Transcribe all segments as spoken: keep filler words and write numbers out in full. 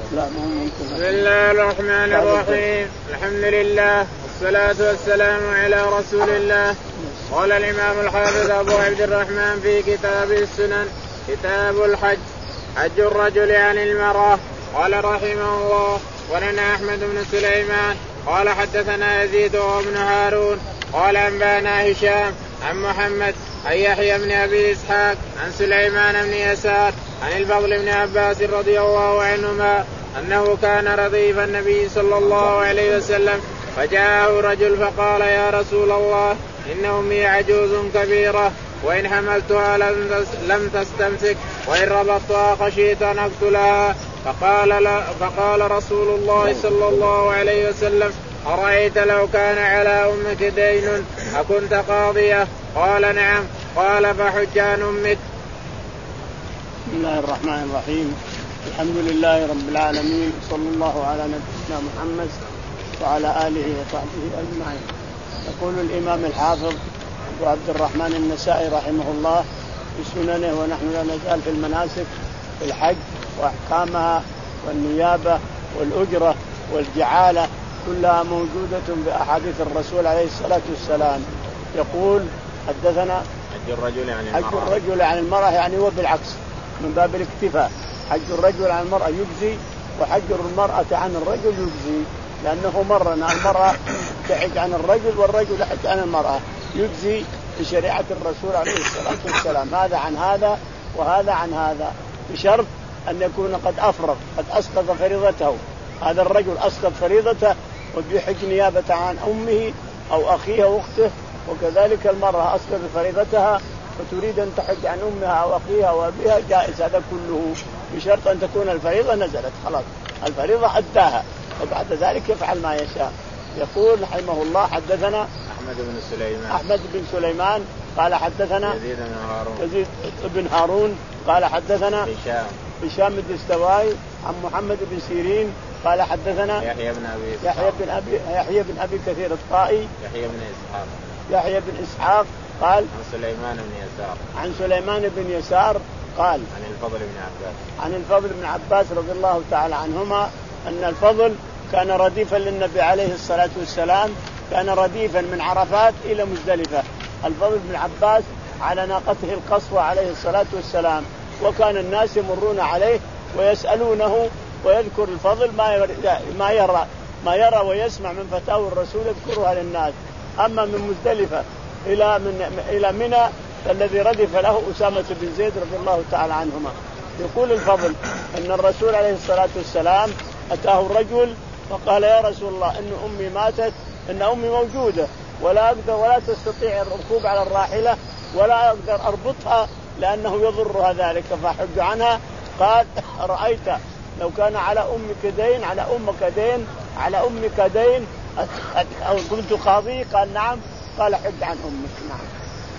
لا مو ممكن. بسم الله الرحمن الرحيم. الحمد لله والصلاة والسلام على رسول الله. قال الإمام الحافظ أبو عبد الرحمن في كتاب السنن كتاب الحج حج الرجل عن المرأة. قال رحمه الله ولنا أحمد بن سليمان قال حدثنا يزيد وابن هارون قال أنبانا هشام عن محمد عن يحيى بن أبي إسحاق عن سليمان بن يسار عن الفضل بن عباس رضي الله عنهما أنه كان رديف النبي صلى الله عليه وسلم فجاءه رجل فقال يا رسول الله إن أمي عجوز كبيرة وإن حملتها لم تستمسك وإن ربطتها خشيت أن أقتلها فقال, لا فقال رسول الله صلى الله عليه وسلم أرأيت لو كان على أمك دين أكنت قاضية؟ قال نعم. قال فحج عن أمك. بسم الله الرحمن الرحيم. الحمد لله رب العالمين صلى الله على نبينا محمد وعلى آله وصحبه أجمعين. يقول الإمام الحافظ أبو عبد الرحمن النسائي رحمه الله في سننه ونحن لا نزال في المناسك في الحج وأحكامها والنيابة والأجرة والجعالة كلها موجودة بأحاديث الرسول عليه الصلاة والسلام. يقول حدثنا حج الرجل عن المرأة. حج الرجل عن المرأة يعني هو بالعكس من باب الاكتفاء. حج الرجل عن المرأة يجزي وحج المرأة عن الرجل يجزي لأنه مرنا المرأة تحج عن الرجل والرجل يحج عن المرأة يجزي بشريعة الرسول عليه الصلاة والسلام. هذا عن هذا وهذا عن هذا بشرط أن يكون قد أفرغ قد أسقط فريضته. هذا الرجل أسقط فريضته وبيحج نيابة عن أمه أو أخيها وأخته وكذلك المرأة أسقط فريضتها وتريد أن تحج عن أمها أو أخيها وأبيها جائز هذا كله بشرط أن تكون الفريضة نزلت خلاص الفريضة أداها وبعد ذلك يفعل ما يشاء. يقول رحمه الله حدثنا أحمد بن سليمان أحمد بن سليمان قال حدثنا يزيد بن هارون يزيد بن هارون قال حدثنا هشام هشام بن الدستوائي عن محمد بن سيرين قال حدثنا يحيى بن أبي يحيى بن أبي يحيى بن أبي كثير الطائي يحيى بن إسحاق يحيى بن إسحاق قال عن سليمان بن يسار عن سليمان بن يسار قال عن الفضل بن عباس عن الفضل بن عباس رضي الله تعالى عنهما أن الفضل كان رديفا للنبي عليه الصلاة والسلام كان رديفا من عرفات إلى مزدلفة. الفضل بن عباس على ناقته القصوى عليه الصلاة والسلام وكان الناس يمرون عليه ويسألونه ويذكر الفضل ما ما يرى ما يرى ويسمع من فتاوى الرسول يذكرها للناس. أما من مزدلفة إلى من إلى منى الذي ردف له أسامة بن زيد رضي الله تعالى عنهما. يقول الفضل أن الرسول عليه الصلاة والسلام أتاه الرجل فقال يا رسول الله إن أمي ماتت إن أمي موجودة ولا أقدر ولا تستطيع الركوب على الراحلة ولا أقدر أربطها لأنه يضرها ذلك فحج عنها. قال رأيت لو كان على أمك دين على أمك دين على أمك دين أو كنت قاضي؟ قال نعم. قال حج عن أمك. نعم.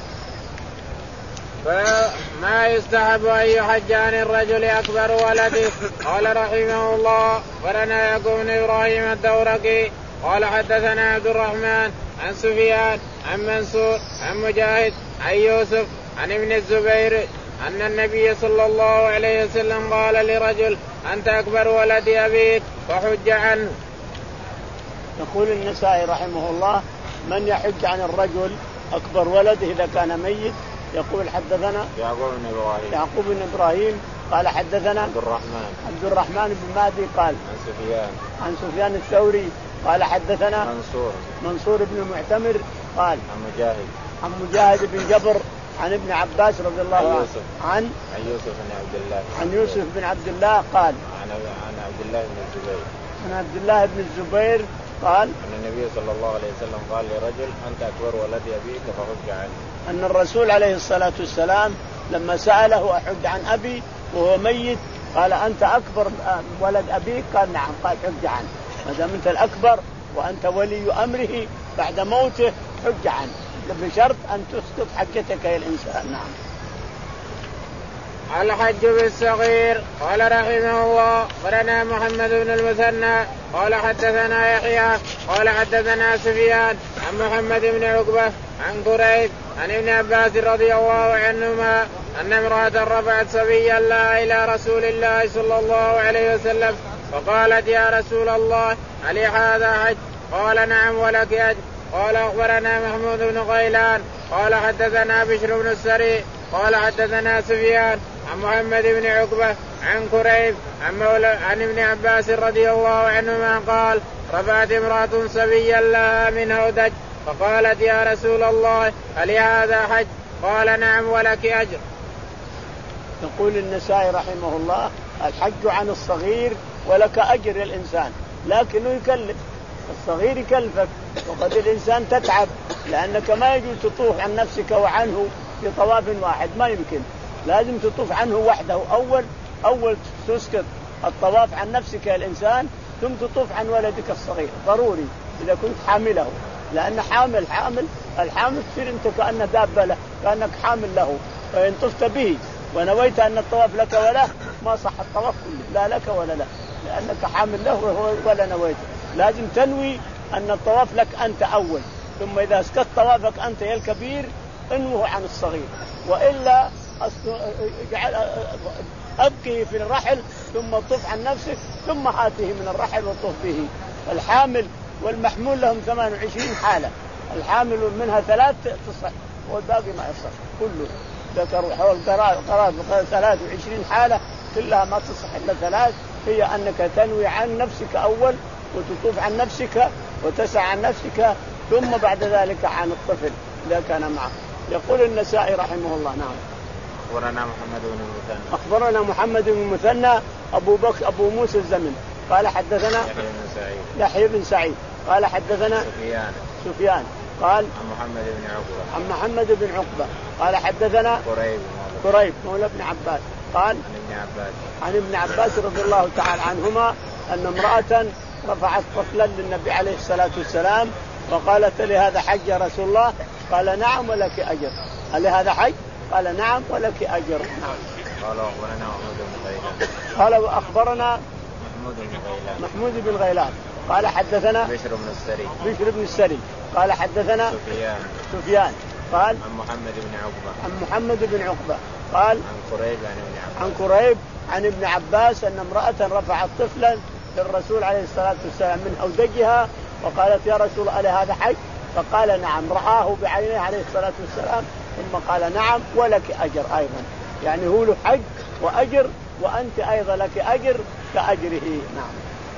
فما يستحب أن يحج عن الرجل أكبر ولده. قال رحمه الله ولنا يعقوب بن إبراهيم الدورقي قال حدثنا عبد الرحمن عن سفيان عن منصور عن مجاهد عن يوسف عن ابن الزبير أن النبي صلى الله عليه وسلم قال لرجل أنت أكبر ولد أبيك فحج عنه. يقول النسائي رحمه الله من يحج عن الرجل أكبر ولده إذا كان ميت. يقول حدثنا يعقوب بن إبراهيم يعقوب بن إبراهيم قال حدثنا عبد الرحمن عبد الرحمن بن مهدي قال عن سفيان عن سفيان الثوري قال حدثنا منصور منصور بن المعتمر قال عن مجاهد عن مجاهد بن جبر عن ابن عباس رضي الله عنه عن عن يوسف بن عبد الله عن يوسف بن عبد الله قال عن عن عبد الله بن الزبير عن عبد الله بن الزبير قال أن النبي صلى الله عليه وسلم قال لرجل أنت أكبر ولد أبيك فحج عنه. أن الرسول عليه الصلاة والسلام لما سأله أحج عن أبي وهو ميت قال أنت أكبر ولد أبيك؟ قال نعم. قال حج عنه ما دام أنت الأكبر وأنت ولي أمره بعد موته حج عنه بشرط أن تسقط حجتك يا الإنسان. نعم. الحج بالصغير. قال رحمه الله ولنا محمد بن المثنى قال حدثنا يحيى قال حدثنا سفيان عن محمد بن عقبة عن قريب عن ابن عباس رضي الله عنهما أن امرأة رفعت صبيا لها إلى رسول الله صلى الله عليه وسلم فقالت يا رسول الله هل هذا حج؟ قال نعم ولك أجر. قال أخبرنا محمود بن غيلان قال حدثنا بشر بن السري قال حدثنا سفيان عن محمد بن عقبة عن كريب عن, مولى عن ابن عباس رضي الله عنهما قال رفعت امرأة صبيا لها من هودج فقالت يا رسول الله هل هذا حج؟ قال نعم ولك أجر. يقول النسائي رحمه الله الحج عن الصغير ولك أجر الإنسان، لكنه يكلف، الصغير يكلفك وقد الإنسان تتعب، لأنك ما يجوز تطوف عن نفسك وعنه في طواف واحد، ما يمكن، لازم تطوف عنه وحده. أول أول تسكت الطواف عن نفسك يا الإنسان ثم تطوف عن ولدك الصغير، ضروري إذا كنت حامله، لأن حامل حامل الحامل تصير أنت كأنه دابة له، كأنك حامل له، فإن طفت به ونويت أن الطواف لك وله ما صح الطواف كله، لا لك ولا له، لأنك حامل له ولا نويت. لازم تنوي أن الطواف لك أنت أول، ثم إذا اسكت طوافك أنت يا الكبير انوه عن الصغير، وإلا أبقي في الرحل ثم طف عن نفسك ثم آته من الرحل وطف به. الحامل والمحمول لهم ثمان وعشرين حالة، الحامل منها ثلاث تصح والباقي ما يصح كله، ذكر حول قرار ثلاث وعشرين حالة كلها ما تصح إلا ثلاث، هي أنك تنوي عن نفسك أول وتطوف عن نفسك وتسعى عن نفسك ثم بعد ذلك عن الطفل إذا كان معه. يقول النسائي رحمه الله نعم. أخبرنا محمد بن المثنى أخبرنا محمد بن المثنى أبو بكر أبو موسى الزمن قال حدثنا يحيى بن سعيد يحيى بن سعيد قال حدثنا سفيان سفيان قال عن محمد بن عقبة عن محمد بن عقبة قال حدثنا كريب كريب مولى ابن عباس قال عن ابن عباس عن ابن عباس رضي الله تعالى عنهما أن امرأة رفعت طفلا للنبي عليه الصلاة والسلام وقالت لي هذا حج يا رسول الله؟ قال نعم ولك أجر. قال لي هذا حج؟ قال نعم ولك أجر. نعم. قال أخبرنا محمود بن غيلان قال وأخبرنا محمود بن غيلان محمود بن غيلان قال حدثنا بشر بن السري بشر بن السري قال حدثنا سفيان سفيان قال عن محمد بن عقبة عن محمد بن عقبة قال عن كريب عن ابن عباس عن كريب عن ابن عباس أن امرأة رفعت طفلا للرسول عليه الصلاة والسلام من أودجها وقالت يا رسول الله هذا حج؟ فقال نعم، رآه بعينيه عليه الصلاة والسلام ثم قال نعم ولك أجر أيضا، يعني هو له حج وأجر وأنت أيضا لك أجر كأجره. نعم.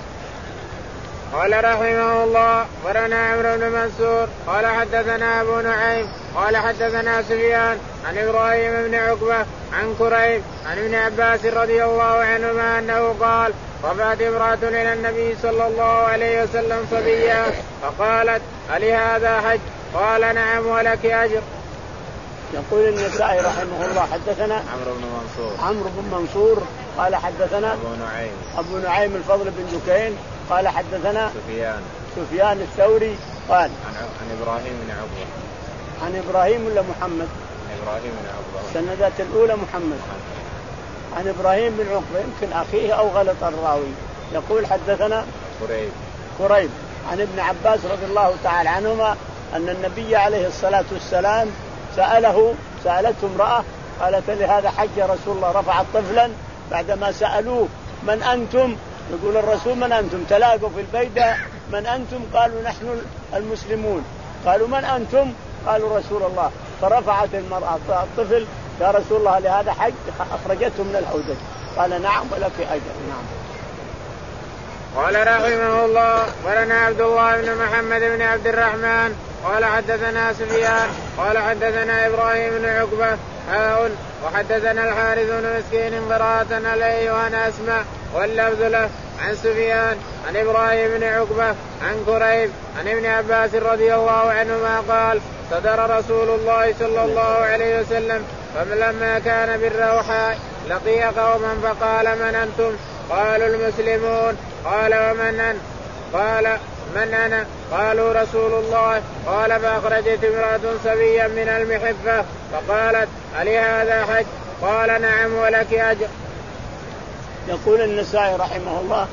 قال رحمه الله ورنا عمرو بن منصور قال حدثنا أبو نعيم قال حدثنا سفيان عن إبراهيم بن عقبة عن كريب عن ابن عباس رضي الله عنهما أنه قال رفعت امرأة إلى النبي صلى الله عليه وسلم صبيا فقالت هل هذا حج؟ قال نعم ولك أجر. يقول النسائي رحمه الله حدثنا عمرو بن منصور عمرو بن منصور قال حدثنا أبو نعيم أبو نعيم الفضل بن دكين قال حدثنا سفيان سفيان الثوري قال عن, عن إبراهيم بن عقبة عن إبراهيم ولا محمد؟ عن إبراهيم بن عقبة السندات الأولى محمد عن إبراهيم بن عقبة يمكن أخيه أو غلط الراوي. يقول حدثنا كريب كريب عن ابن عباس رضي الله تعالى عنهما أن النبي عليه الصلاة والسلام سأله سألته امرأة قالت لي هذا حج يا رسول الله؟ رفعت طفلا بعدما سألوه من أنتم؟ يقول الرسول من أنتم؟ تلاقوا في البيدة من أنتم؟ قالوا نحن المسلمون. قالوا من أنتم؟ قالوا رسول الله. فرفعت المرأة الطفل يا رسول الله لهذا حج؟ أخرجته من الحوض. قال نعم ولك أجر. نعم. قال رحمه الله ولنا عبد الله بن محمد بن عبد الرحمن قال حدثنا سفيان قال حدثنا إبراهيم بن عقبة هاء وحدثنا الحارث بن مسكين قراءة عليه وأنا أسمع واللفظ له عن سفيان عن إبراهيم بن عقبة عن كريب عن ابن عباس رضي الله عنهما قال صدر رسول الله صلى الله عليه وسلم فلما كان بالروحاء لقي قوما فقال من أنتم؟ قالوا المسلمون. قال ومن أنت؟ قال من أنا؟ قالوا رسول الله. قال فأخرجت امرأة صبيا من المحفة فقالت هل هذا حج؟ قال نعم ولك أجر. يقول النسائي رحمه الله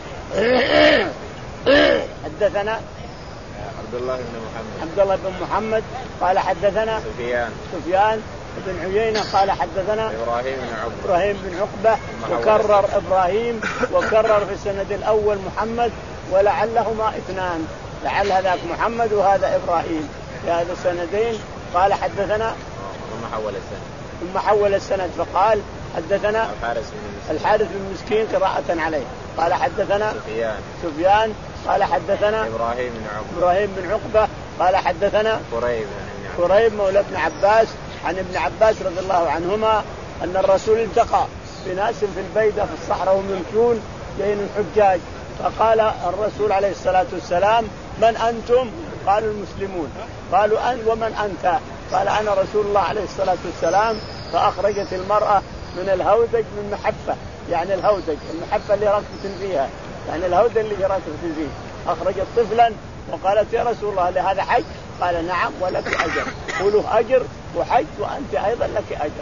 حدثنا عبد الله بن محمد عبد الله بن محمد قال حدثنا سفيان سفيان بن عيينة قال حدثنا إبراهيم بن عقبة إبراهيم بن عقبة وكرر إبراهيم وكرر في السند الأول محمد ولعلهما اثنان، لعل هذاك محمد وهذا إبراهيم في هذا السندين. قال حدثنا ثم حول السند ثم حول السند فقال حدثنا الحارث بن الحارث بن مسكين قراءة عليه قال حدثنا سفيان سفيان قال حدثنا إبراهيم بن عقبة إبراهيم بن عقبة قال حدثنا قريب قريب مولى ابن عباس عن ابن عباس رضي الله عنهما أن الرسول التقى بناس في البيدة في الصحراء وممشون بين الحجاج، فقال الرسول عليه الصلاة والسلام من أنتم؟ قالوا المسلمون. قالوا أن ومن أنت؟ قال أنا رسول الله عليه الصلاة والسلام. فأخرجت المرأة من الهودج من محفة، يعني الهودج المحفة اللي ركبت فيها، يعني الهودج اللي ركبت فيه، أخرجت طفلا وقالت يا رسول الله لهذا حج؟ قال نعم ولك أجر، قوله أجر وحج وأنت أيضا لك أجر.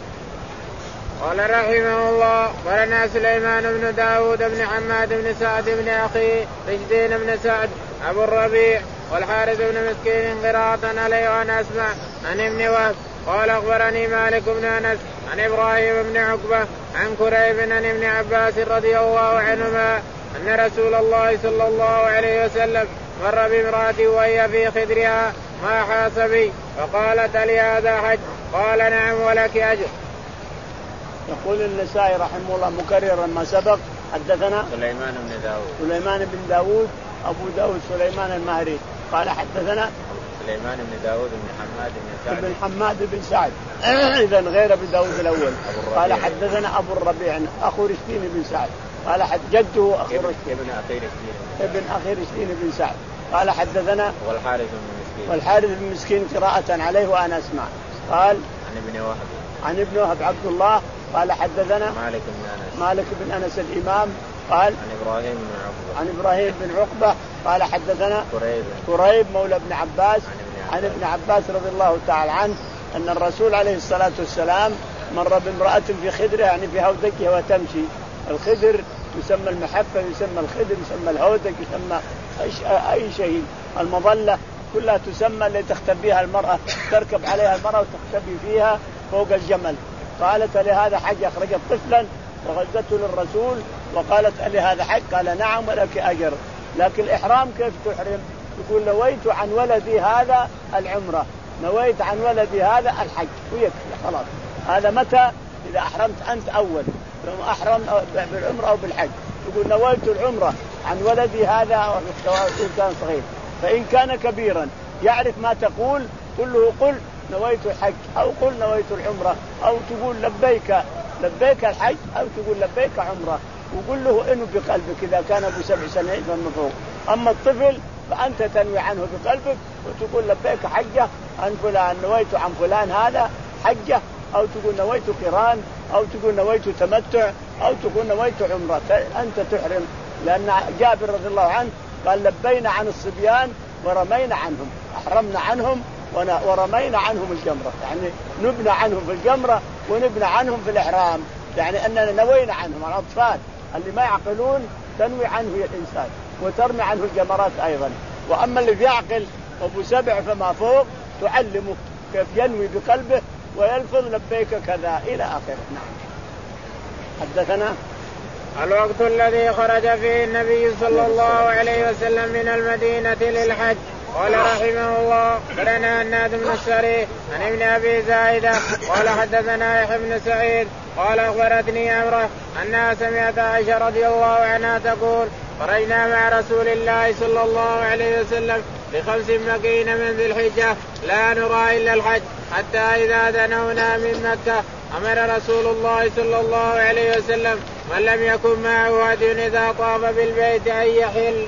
قال رحمه الله ولنا سليمان بن داود بن حماد بن سعد بن أخي رشدين بن سعد أبو الربيع والحارث بن مسكين قراءة عليه وأنا أسمع عن ابن وهب قال أخبرني مالك بن أنس عن إبراهيم بن عقبة عن كريب عن ابن عباس رضي الله عنهما أن رسول الله صلى الله عليه وسلم مر بامرأة وهي في خدرها ما حاس بي فقالت لي هذا حج؟ قال نعم ولك أجر. يقول النسائي رحمه الله مكررا ما سبق حدثنا سليمان بن داود سليمان بن داود أبو داود سليمان المهري قال حدثنا سليمان بن داود بن حماد بن سعد بن حماد بن سعد إذا غير ابن داود الأول. قال حدثنا أبو الربيع أخو رشدين بن سعد قال حد جده أخو رشدين ابن أخي رشدين ابن أخي رشدين بن سعد قال حدثنا والحارث بن مسكين والحارث بن مسكين قراءة عليه وأنا أسمع. قال عن ابن وهب عن ابن وهب عبد الله قال حدثنا مالك بن أنس مالك بن أنس الإمام قال عن إبراهيم بن عقبة عن إبراهيم بن عقبة قال حدثنا قريب قريب مولى ابن عباس عن ابن, عن ابن عباس رضي الله تعالى عنه أن الرسول عليه الصلاة والسلام مر بامرأة في خدرها يعني في هودجها وتمشي. الخدر يسمى المحفة يسمى الخدر يسمى الهودج يسمى أي شيء، المظلة كلها تسمى اللي تختبيها المرأة تركب عليها المرأة وتختبي فيها فوق الجمل. قالت لهذا حج أخرجت طفلا وغزته للرسول وقالت لهذا حج؟ قال نعم ولك أجر. لكن الإحرام كيف تحرم؟ يقول نويت عن ولدي هذا العمرة نويت عن ولدي هذا الحج ويكفي خلاص. هذا متى؟ إذا أحرمت أنت أول لو أحرم بالعمرة أو بالحج يقول نويت العمرة عن ولدي هذا وإن كان صغير. فإن كان كبيرا يعرف ما تقول قل له قل نويت الحج أو قل نويت العمرة أو تقول لبيك لبيك الحج أو تقول لبيك عمرة وقل له إنه بقلبك إذا كان أبو سبع سنين فما فوق. أما الطفل فأنت تنوي عنه بقلبك وتقول لبيك حجة عن فلان نويت عن فلان هذا حجة أو تقول نويت قران أو تقول نويت تمتع أو تقول نويت عمرة. أنت تحرم لأن جابر رضي الله عنه قال لبينا عن الصبيان ورمينا عنهم أحرمنا عنهم ورمينا عنهم الجمرة يعني نبنى عنهم في الجمرة ونبنى عنهم في الإحرام يعني أننا نوينا عنهم. الأطفال اللي ما يعقلون تنوي عنه الإنسان وترمي عنه الجمرات أيضا. وأما اللي بيعقل أبو سبع فما فوق تعلمه كيف ينوي بقلبه ويلفظ لبيك كذا إلى آخره. نعم. حدثنا الوقت الذي خرج فيه النبي صلى الله عليه وسلم من المدينة للحج. قال رحمه الله لنا هناد بن السري عن ابن أبي زايدة قال حدثنا يحيى بن سعيد قال أخبرتني عمرة أنها سمعت عائشة رضي الله عنها تقول خرجنا مع رسول الله صلى الله عليه وسلم بخمس مكين من ذي الحجة لا نرى إلا الحج حتى إذا دنونا من مكة أمر رسول الله صلى الله عليه وسلم من لم يكن معه هدي إذا طاف بالبيت أن يحل.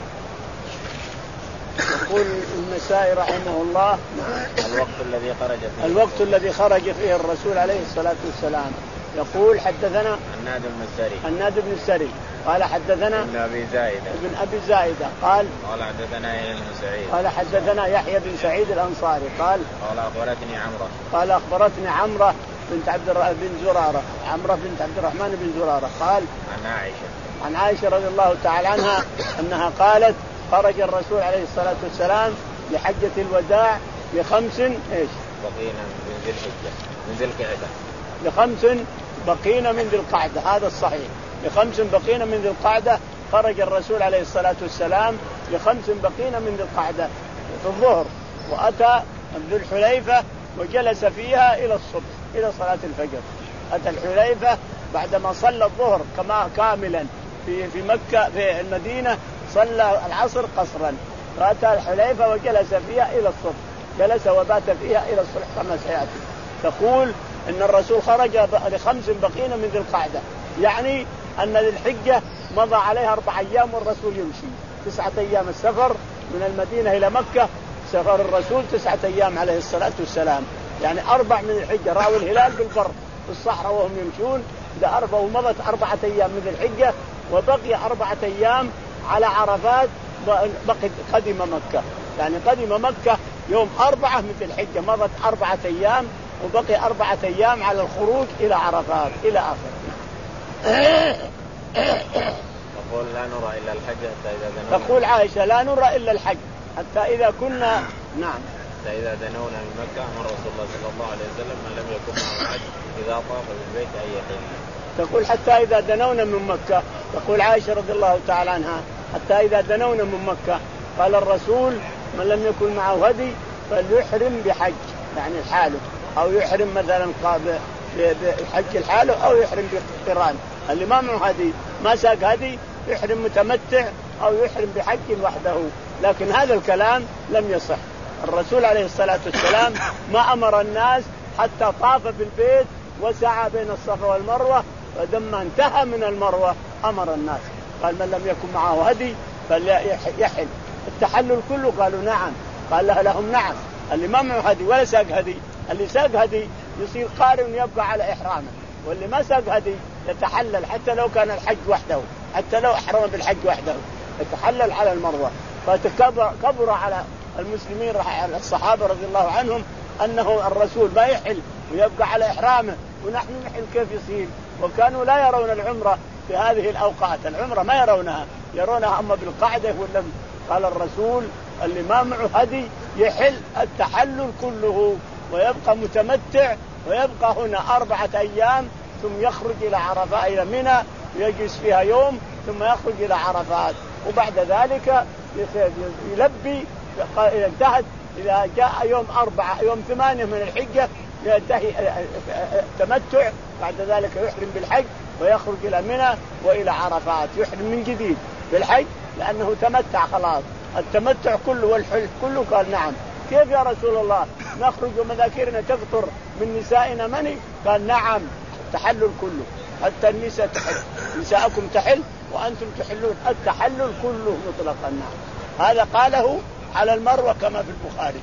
يقول النسائي رحمه الله الوقت الذي خرج فيه الوقت الذي خرج فيه الرسول عليه الصلاة والسلام. يقول حدثنا هناد بن السري هناد بن السري قال حدثنا ابن أبي زايدة ابن أبي زايدة قال قال حدثنا يحيى بن سعيد قال حدثنا يحيى بن سعيد الأنصاري قال قال أخبرتني عمرة قال أخبرتني عمرة بنت عبد بن زرارة عمرة بنت عبد الرحمن بن زرارة قال عن عائشة عن عائشة رضي الله تعالى عنها أنها قالت خرج الرسول عليه الصلاة والسلام لحجة الوداع بخمس إيش بقينا من ذي الحجة من ذي القعدة. لخمس بقينا من ذي القعدة، هذا الصحيح. لخمس بقينا من ذي القعدة خرج الرسول عليه الصلاة والسلام لخمس بقينا من ذي القعدة في الظهر، وأتى ذو الحليفة وجلس فيها إلى الصبح إلى صلاة الفجر. أتى الحليفة بعدما صلى الظهر كما كاملا في في مكة في المدينة، صلى العصر قصرا، فأتى الحليفة وجلس فيها إلى الصبح، جلس وبات فيها إلى الصبح كما سيأتي. تقول إن الرسول خرج لخمس بقينا من ذي القعدة، يعني أن ذي الحجة مضى عليها أربع أيام والرسول يمشي تسعة أيام السفر من المدينة إلى مكة. سفر الرسول تسعة أيام عليه الصلاة والسلام، يعني أربع من الحجة. رأوا الهلال بالبر في الصحراء وهم يمشون، ده أربع ومضت أربعة أيام من الحجة، وبقي أربعة أيام على عرفات. بقي قدم مكة، يعني قدم مكة يوم أربعة من الحجة، مضت أربعة أيام وبقي أربعة أيام على الخروج إلى عرفات إلى آخره. تقول لا نرى إلا الحج حتى إذا دنونا. تقول عائشة لا نرى إلا الحج حتى إذا كنا نعم حتى إذا دنونا من مكة أمر رسول الله صلى الله عليه وسلم من لم يكن معه حج إذا طاف بالبيت أن يحل. تقول حتى إذا دنونا من مكة. تقول عائشة رضي الله تعالى عنها حتى إذا دنونا من مكة قال الرسول من لم يكن معه هدي فليحرم بحج، يعني الحاله، أو يحرم مثلا بحج الحاله أو يحرم بقران. اللي ما معه هدي ما ساق هدي يحرم متمتع أو يحرم بحج وحده. لكن هذا الكلام لم يصح. الرسول عليه الصلاة والسلام ما أمر الناس حتى طاف بالبيت وسعى بين الصفا والمروة، ولما انتهى من المروة أمر الناس قال من لم يكن معه هدي فليحل. التحلل كله قالوا نعم، قال لهم نعم. اللي ما معه هدي ولا ساق هدي، اللي ساق هدي يصير قارن يبقى على إحرامه، واللي ما ساق هدي يتحلل حتى لو كان الحج وحده، حتى لو أحرم بالحج وحده يتحلل على المروة. فكبر على المسلمين الصحابة رضي الله عنهم أنه الرسول ما يحل ويبقى على إحرامه ونحن نحل كيف يصير. وكانوا لا يرون العمرة في هذه الأوقات، العمرة ما يرونها، يرونها أما بالقعدة ولم. قال الرسول اللي ما معه هدي يحل التحلل كله ويبقى متمتع، ويبقى هنا أربعة أيام ثم يخرج إلى عرفات إلى منى ويجلس فيها يوم ثم يخرج إلى عرفات، وبعد ذلك يلبي إذا انتهت إذا جاء يوم أربعة يوم ثمانية من الحجة ينتهي تمتع، بعد ذلك يحرم بالحج ويخرج إلى منى وإلى عرفات، يحرم من جديد بالحج لأنه تمتع خلاص. التمتع كله والحج كله. قال نعم. كيف يا رسول الله نخرج ومذاكرنا تقطر من نسائنا مني؟ قال نعم التحلل كله، حتى النساء تحل، نساءكم تحل وأنتم تحلون، التحلل كله مطلقا. نعم هذا قاله على المروة كما في البخاري.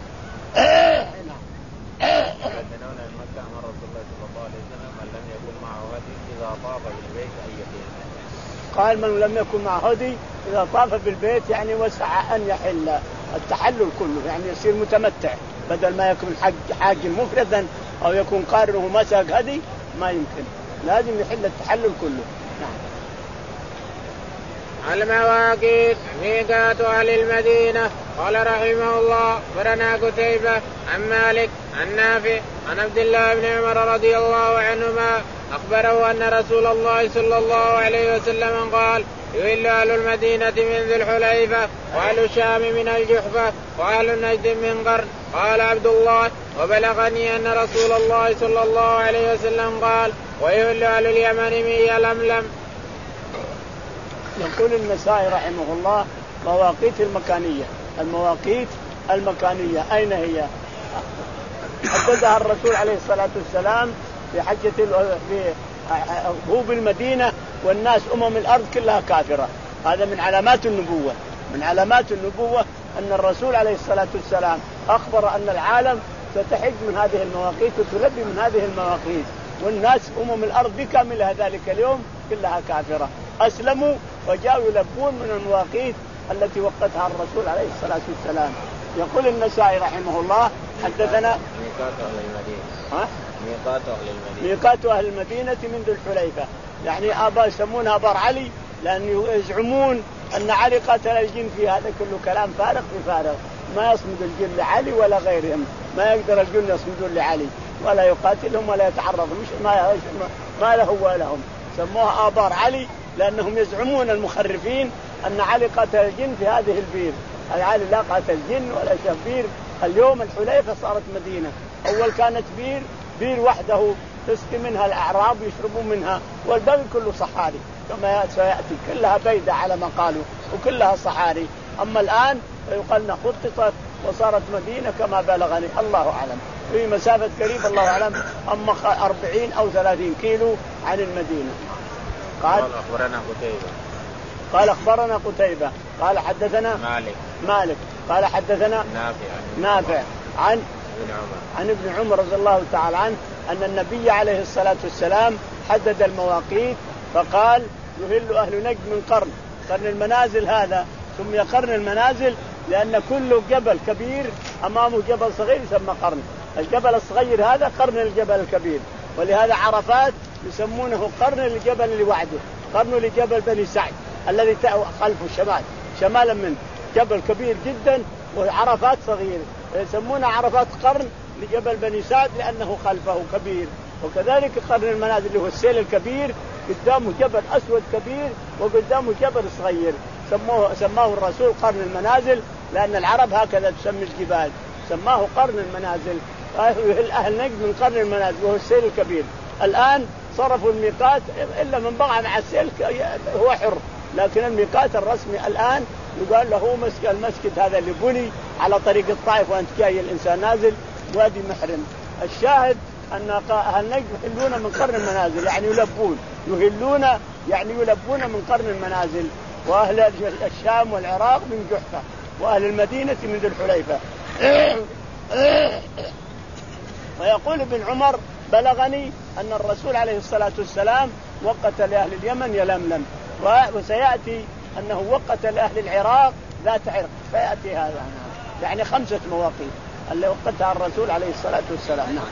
قال من لم يكن معه هدي إذا طاف بالبيت يعني وسع أن يحل التحلل كله، يعني يصير متمتع بدل ما يكون حج حاج مفردا أو يكون قارنه ما ساق هدي، ما يمكن، لازم يحل التحلل كله. نعم. المواقيت ميقات أهل المدينة. قال رحمه الله برنا قتيبة عن مالك عن نافع عن عبد الله بن عمر رضي الله عنهما أخبره أن رسول الله صلى الله عليه وسلم قال يحل أهل المدينة من ذي الحليفة وأهل الشام من الجحفة وأهل نجد من قرن. قال عبد الله وبلغني أن رسول الله صلى الله عليه وسلم قال ويحل أهل اليمن من يلملم. يقول النسائي رحمه الله مواقيت المكانية. المواقيت المكانية أين هي؟ حددها الرسول عليه الصلاة والسلام في حجة في هو بالمدينة والناس أمم الأرض كلها كافرة. هذا من علامات النبوة، من علامات النبوة أن الرسول عليه الصلاة والسلام أخبر أن العالم ستحج من هذه المواقيت وتلبي من هذه المواقيت، والناس أمم الأرض بكاملها ذلك اليوم كلها كافرة، أسلموا وجاءوا يلبون من المواقيت التي وقتها الرسول عليه الصلاة والسلام. يقول النسائي رحمه الله حدثنا ميقات أهل المدينة. ها؟ ميقات أهل المدينة. ميقات أهل المدينة من ذي الحليفة، يعني آباء يسمونها بار علي لأن يزعمون أن علي قتل الجن في هذا كله كلام فارغ في فارغ. ما يصمد الجن لعلي ولا غيرهم، ما يقدر الجن يصمدون لعلي ولا يقاتلهم ولا يتعرض، مش ما, ما له ولهم. سموها آبار علي لأنهم يزعمون المخرفين أن علي قتل الجن في هذه البير. علي لا قتل الجن ولا شبير. اليوم الحليفة صارت مدينة، أول كانت بير بير وحده تسقي منها الأعراب يشربون منها، والباقي كله صحاري كما سيأتي، كلها بيدة على ما قالوا وكلها صحاري. أما الآن يقال أنها خططت وصارت مدينة كما بلغني، الله أعلم في مسافة قريب الله أعلم، أما أربعين أو ثلاثين كيلو عن المدينة. قال أخبرنا قتيبة قال أخبرنا قتيبة قال حدثنا مالك مالك قال حدثنا نافع نافع عن ابن عمر عن ابن عمر رضي الله تعالى عنه أن النبي عليه الصلاة والسلام حدد المواقيت فقال يهل أهل نجد من قرن. قرن المنازل هذا سمي قرن المنازل لأن كل جبل كبير أمامه جبل صغير يسمى قرن. الجبل الصغير هذا قرن الجبل الكبير، ولهذا عرفات يسمونه قرن الجبل اللي وعده، قرن لجبل بني سعد الذي خلفه الشمال شمالا منه، جبل كبير جدا وعرفات صغير، يسمونه عرفات قرن لجبل بني سعد لأنه خلفه كبير. وكذلك قرن المنازل اللي هو السيل الكبير، قدامه جبل أسود كبير وقدامه جبل صغير، سموه سماه الرسول قرن المنازل لأن العرب هكذا تسمي الجبال، سماه قرن المنازل. أهل نجد من قرن المنازل وهو السيل الكبير. الآن صرفوا الميقات إلا من بقى مع السيل هو حر، لكن الميقات الرسمي الآن يقال له مسجد المسجد هذا اللي بني على طريق الطائف وأنت جاي الإنسان نازل وادي محرم. الشاهد أن أهل نجد يحلون من قرن المنازل يعني يلبون، يهلون يعني يلبون من قرن المنازل. وأهل الشام والعراق من جحفة، وأهل المدينة من ذي الحليفة. ويقول ابن عمر بلغني أن الرسول عليه الصلاة والسلام وقت لأهل اليمن يلملم، وسيأتي أنه وقت لأهل العراق ذات عرق، سيأتي هذا يعني خمسة مواقيت اللي وقتها الرسول عليه الصلاة والسلام. نعم.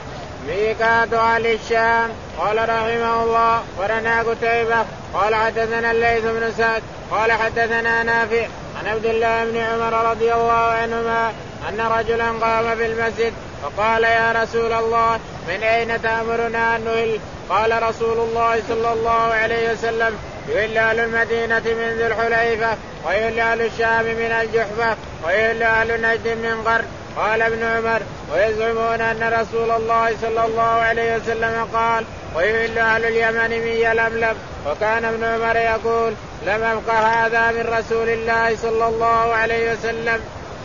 ميقات أهل الشام. قال رحمه الله ورنا قتيبة قال حدثنا الليث بن سعد قال حدثنا نافع عن عبد الله بن عمر رضي الله عنهما أن رجلا قام في المسجد فقال يا رسول الله من أين تأمرنا أن نهل؟ قال رسول الله صلى الله عليه وسلم يهل أهل المدينة من ذي الحليفة ويهل أهل الشام من الجحفة ويهل أهل نجد من قرن. قال ابن عمر ويزعمون أن رسول الله صلى الله عليه وسلم قال ويهل أهل اليمن من يلملم. وكان ابن عمر يقول لم أبق هذا من رسول الله صلى الله عليه وسلم.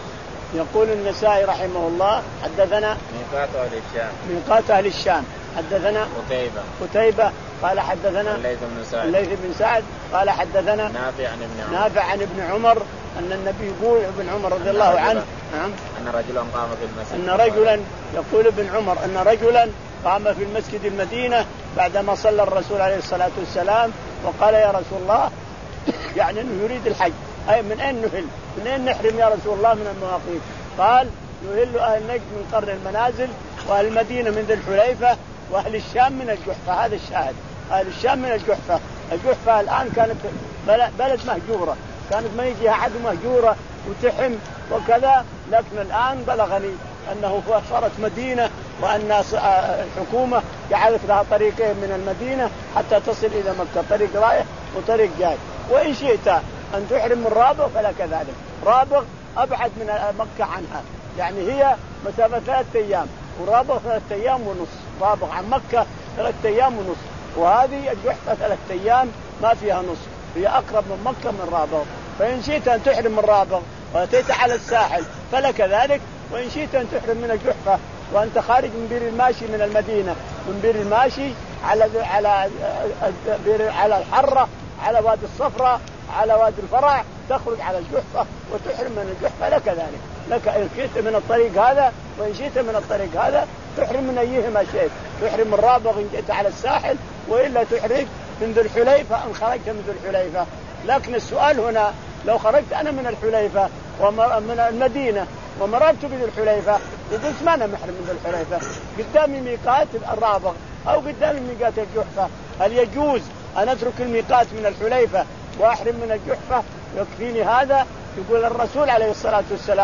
يقول النسائي رحمه الله حدثنا ميقات أهل الشام ميقات أهل الشام حدثنا قتيبة قتيبة قال حدثنا الليث بن سعد الليث بن سعد قال حدثنا نافع عن ابن عمر نافع عن ابن عمر أن النبي يقول ابن عمر رضي الله عنه نعم أن رجلا قام في المسجد أن رجلا يقول ابن عمر أن رجلا قام في المسجد المدينة بعدما صلى الرسول عليه الصلاة والسلام وقال يا رسول الله يعني أنه يريد الحج، أي من أين نهل؟ من أين نحرم يا رسول الله من المواقيت؟ قال يهل أهل نجد من قرن المنازل وأهل المدينة من ذي الحليفة وأهل الشام من الجحفة. هذا الشاهد، أهل الشام من الجحفة. الجحفة الآن كانت بلد مهجورة، كانت ما يجيها عدو مهجورة وتحم وكذا، لكن الآن بلغني أنه صارت مدينة وأن الحكومة جعلت لها طريقين من المدينة حتى تصل إلى مكة، طريق رايح وطريق جاي. وإن شئت أن تحرم من رابغ فلا كذلك، رابغ أبعد من مكة عنها، يعني هي مسافة ثلاثة أيام ورابغ ثلاثة أيام ونص، رابغ عن مكة ثلاثة أيام ونص، وهذه الجحفة ثلاثة أيام ما فيها نص، هي أقرب من مكة من رابغ. فإن شئت أن تحرم من رابغ وأتيت على الساحل فلا كذلك، وإن شئت أن تحرم من الجحفة وأنت خارج من بير الماشي من المدينة، من بير الماشي على على بير على الحرة على وادي الصفراء على وادي الفرع، تخرج على الجحفة وتحرم من الجحفة لا كذلك، لك إن شئت من الطريق هذا وإن شئت من الطريق هذا تحرم من أيهما شيء، تحرم من رابغ إن جئت على الساحل، وإلا تحرم من ذي الحليفة إن خرجت من ذي الحليفة. لكن السؤال هنا لو خرجت أنا من الحليفة ومن المدينة ومررت بذي الحليفة يقول ما أنا محرم من ذي الحليفة، قدامي ميقات الرابغ أو قدامي ميقات الجحفة، هل يجوز أن أترك الميقات من الحليفة وأحرم من الجحفة؟ يكفيني هذا؟ يقول الرسول عليه الصلاة والسلام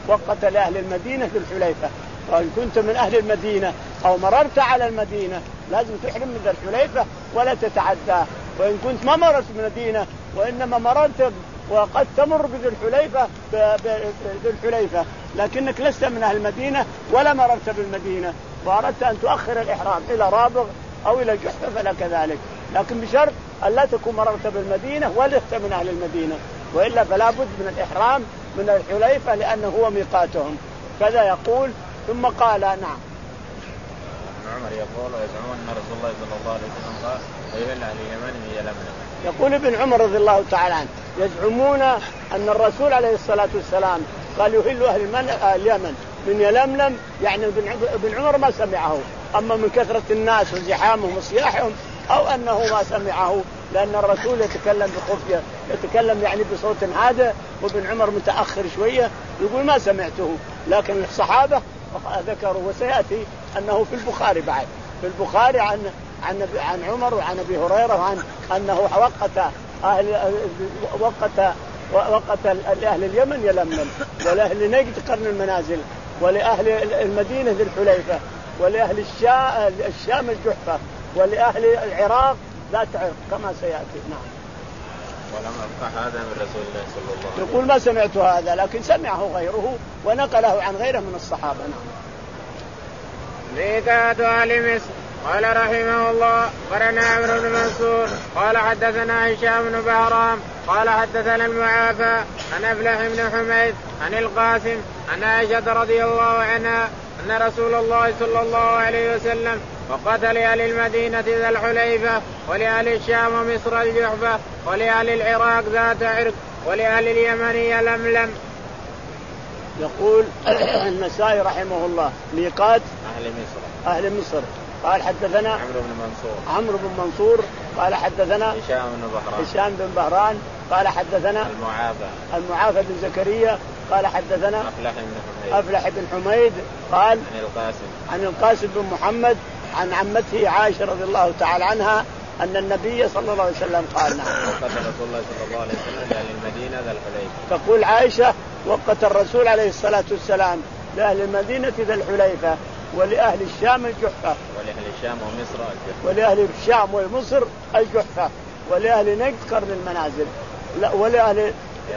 وقت لأهل المدينة في الحليفة. وإن كنت من أهل المدينة أو مررت على المدينة لازم تحرم من ذي الحليفة ولا تتعداه. وإن كنت ما مررت من المدينة وإنما مررت وقد تمر بذي الحليفة بذي الحليفة لكنك لست من أهل المدينة ولا مررت بالمدينة وأردت أن تؤخر الإحرام إلى رابغ أو إلى جحفة فلا كذلك، لكن بشرط أن لا تكون مررت بالمدينة ولست من أهل المدينة، وإلا فلا بد من الإحرام من الحليفة لأنه هو ميقاتهم. كذا يقول. ثم قال نعم. عمر يقول ويزعمون أن رسول الله صلى الله عليه وسلم قال ويهل أهل اليمن من يلملم. يقول ابن عمر رضي الله تعالى عنه يزعمون أن الرسول عليه الصلاة والسلام قال يهل أهل اليمن من يلملم، يعني ابن عمر ما سمعه، أما من كثرة الناس وزحامهم وصياحهم أو أنه ما سمعه، لأن الرسول يتكلم بخفية، يتكلم يعني بصوت هادئ، وابن عمر متأخر شوية يقول ما سمعته. لكن الصحابة ذكروا وسيأتي أنه في البخاري بعد في البخاري عن عن عن عمر وعن أبي هريرة وعن أنه وقت أهل وقت وقت لأهل اليمن يلملم، ولأهل نجد قرن المنازل، ولأهل المدينة ذي الحليفة، ولأهل الشام الشام الجحفة، ولأهل العراق ذات عرق كما سيأتي. نعم. ولم أبقى هذا من رسول الله صلى الله عليه وسلم. يقول ما سمعت هذا لكن سمعه غيره ونقله عن غيره من الصحابة. نعم. ميقات أهل مصر. قال رحمه الله قرنا عمرو بن منصور قال حدثنا هشام بن بهرام قال حدثنا المعافى عن أفلح بن حميد عن القاسم عن عائشة رضي الله عنها أن رسول الله صلى الله عليه وسلم وقت لأهل المدينة ذا الحليفة ولأهل الشام ومصر الجحفة ولأهل العراق ذات عرق ولأهل اليمن يلملم. يقول النسائي رحمه الله ميقات أهل مصر أهل مصر. قال حدثنا عمرو بن منصور عمرو بن منصور قال حدثنا هشام بن بهران هشام بن بهران قال حدثنا المعافى المعافى بن زكريا قال حدثنا أفلح بن حميد أفلح بن حميد قال عن القاسم عن القاسم بن محمد عن عمته عائشة رضي الله تعالى عنها أن النبي صلى الله عليه وسلم قال نعم وقت رسول الله صلى الله عليه وسلم لأهل المدينة ذا الحليفة. تقول عائشة وقت الرسول عليه الصلاة والسلام لأهل المدينة ذا الحليفة ولأهل الشام الجحفة ولأهل الشام ومصر الجحفة ولأهل الشام ومصر الجحفة ولأهل نجد قرن المنازل لا ولأهل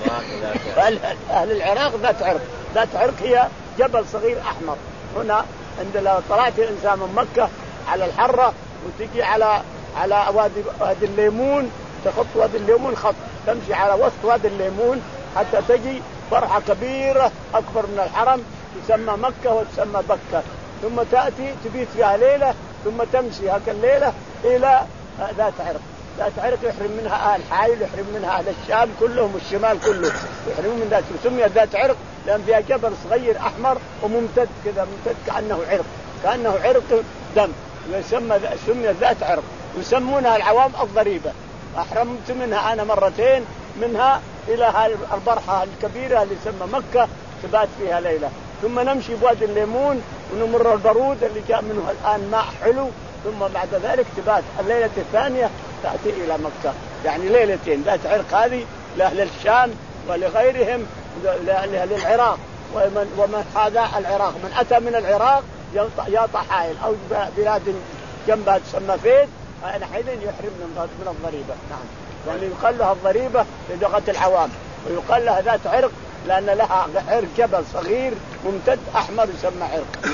أهل العراق ذات عرق. ذات عرق هي جبل صغير أحمر. هنا عند لو طلعت الإنسان من مكة على الحرة وتجي على على وادي وادي الليمون تخط وادي الليمون خط تمشي على وسط وادي الليمون حتى تجي فرحة كبيرة أكبر من الحرم تسمى مكة وتسمى بكة، ثم تأتي تبيت فيها ليلة ثم تمشي هكا الليلة إلى ذات عرق. ذات عرق يحرم منها أهل حائل يحرم منها أهل الشام كلهم والشمال كله يحرمون من ذات. سميت ذات عرق لأن فيها جبل صغير أحمر وممتد كذا ممتد كأنه عرق كأنه عرق دم يسمى سميت ذات عرق. يسمونها العوام الضريبة. أحرمت منها أنا مرتين منها إلى هذه البرحة الكبيرة اللي يسمى مكة تبات فيها ليلة، ثم نمشي بوادي الليمون ونمر البرود اللي جاء منه الآن ماء حلو، ثم بعد ذلك تبات الليلة الثانية تأتي إلى مكة. يعني ليلتين. ذات عرق هذه لأهل الشام ولغيرهم لأهل العراق ومن, ومن هذا العراق من أتى من العراق يطع حائل أو بلاد جنبها تسمى فيد أنا حين يحرم من الضريبة. نعم. يعني يقال لها الضريبة للغة العوام ويقال لها ذات عرق لأن لها عرق جبل صغير ممتد أحمر يسمى عرق.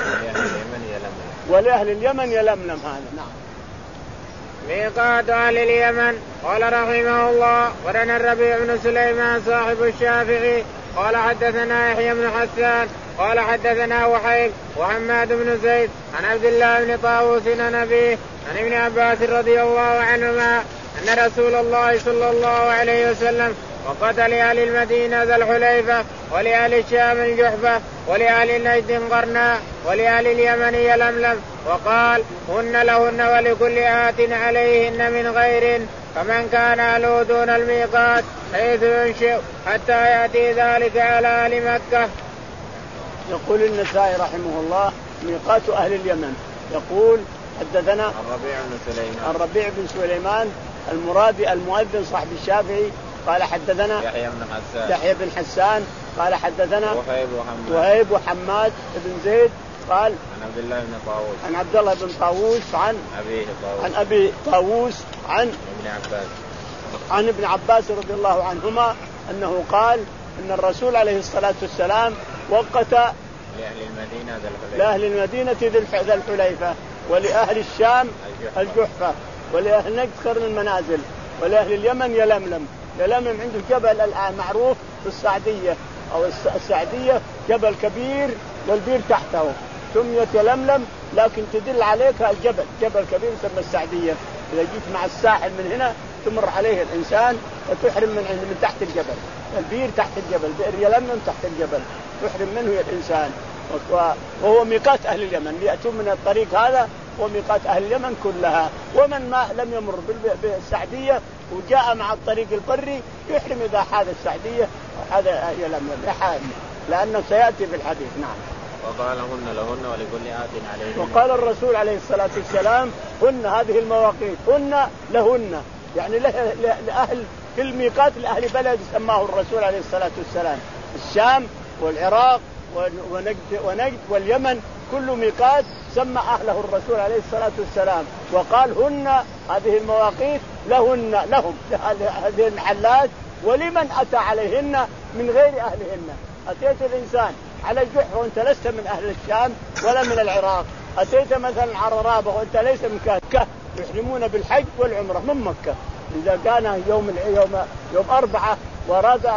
ولأهل اليمن يلملم هذا. نعم. ميقات أهل اليمن. قال رحمه الله ورنا الربيع بن سليمان صاحب الشافعي قال حدثنا يحيى بن حسان قال حدثنا وحيب وحماد بن زيد عن عبد الله بن طاووس عن أبيه عن ابن عباس رضي الله عنهما أن رسول الله صلى الله عليه وسلم وقت لأهل المدينة ذا الحليفة ولأهل الشام الجحفة ولأهل نجد قرنا ولأهل اليمن يلملم وقال هن لهن ولكل آت عليهن من غير فمن كان أهله دون الميقات حيث ينشئ حتى يأتي ذلك على أهل مكة. يقول النسائي رحمه الله ميقات أهل اليمن. يقول حدثنا الربيع بن سليمان الربيع بن سليمان المرادي المؤذن صاحب الشافعي قال حدثنا يحيى بن حسان يحيى بن حسان قال حدثنا وهيب وحماد وهيب وحماد بن زيد قال عن عبد الله بن طاووس عن عبد الله بن طاووس عن أبيه طاووس عن أبي طاووس عن ابن عباس عن ابن عباس رضي الله عنهما أنه قال أن الرسول عليه الصلاة والسلام وقت لأهل المدينة ذا الحليفة لأهل المدينة ذا الحليفة ولأهل الشام الجحفة ولأهل نجد قرن المنازل ولأهل اليمن يلملم. يلملم عنده جبل الآن معروف في السعدية أو السعدية جبل كبير والبير تحته سميت يلملم لكن تدل عليك الجبل جبل كبير يسمى السعدية. إذا جيت مع الساحل من هنا تمر عليه الإنسان وتحرم من من تحت الجبل. البير تحت الجبل بئر يلملم تحت الجبل يحرم منه الإنسان وهو ميقات أهل اليمن يأتون من الطريق هذا وميقات أهل اليمن كلها. ومن ما لم يمر بالسعدية وجاء مع الطريق البري يحرم إذا حاذ السعدية هذا يلملم يحرم لأنه سيأتي في الحديث. نعم. وقال هن لهن ولكل آت عليهن. وقال الرسول عليه الصلاة والسلام هن هذه المواقيت هن لهن يعني لأهل في الميقات لأهل بلد سماه الرسول عليه الصلاة والسلام الشام والعراق ونجد, ونجد واليمن كل ميقات سمى أهله الرسول عليه الصلاة والسلام وقال هن هذه المواقيت لهن لهم هذه المحلات ولمن أتى عليهن من غير أهلهن. أتيت الإنسان على الجحفة وأنت لست من أهل الشام ولا من العراق أتيت مثلا على رابغ وأنت ليس من مكة يحرمون بالحج والعمرة من مكة. إذا كان يوم يوم يوم أربعة وراد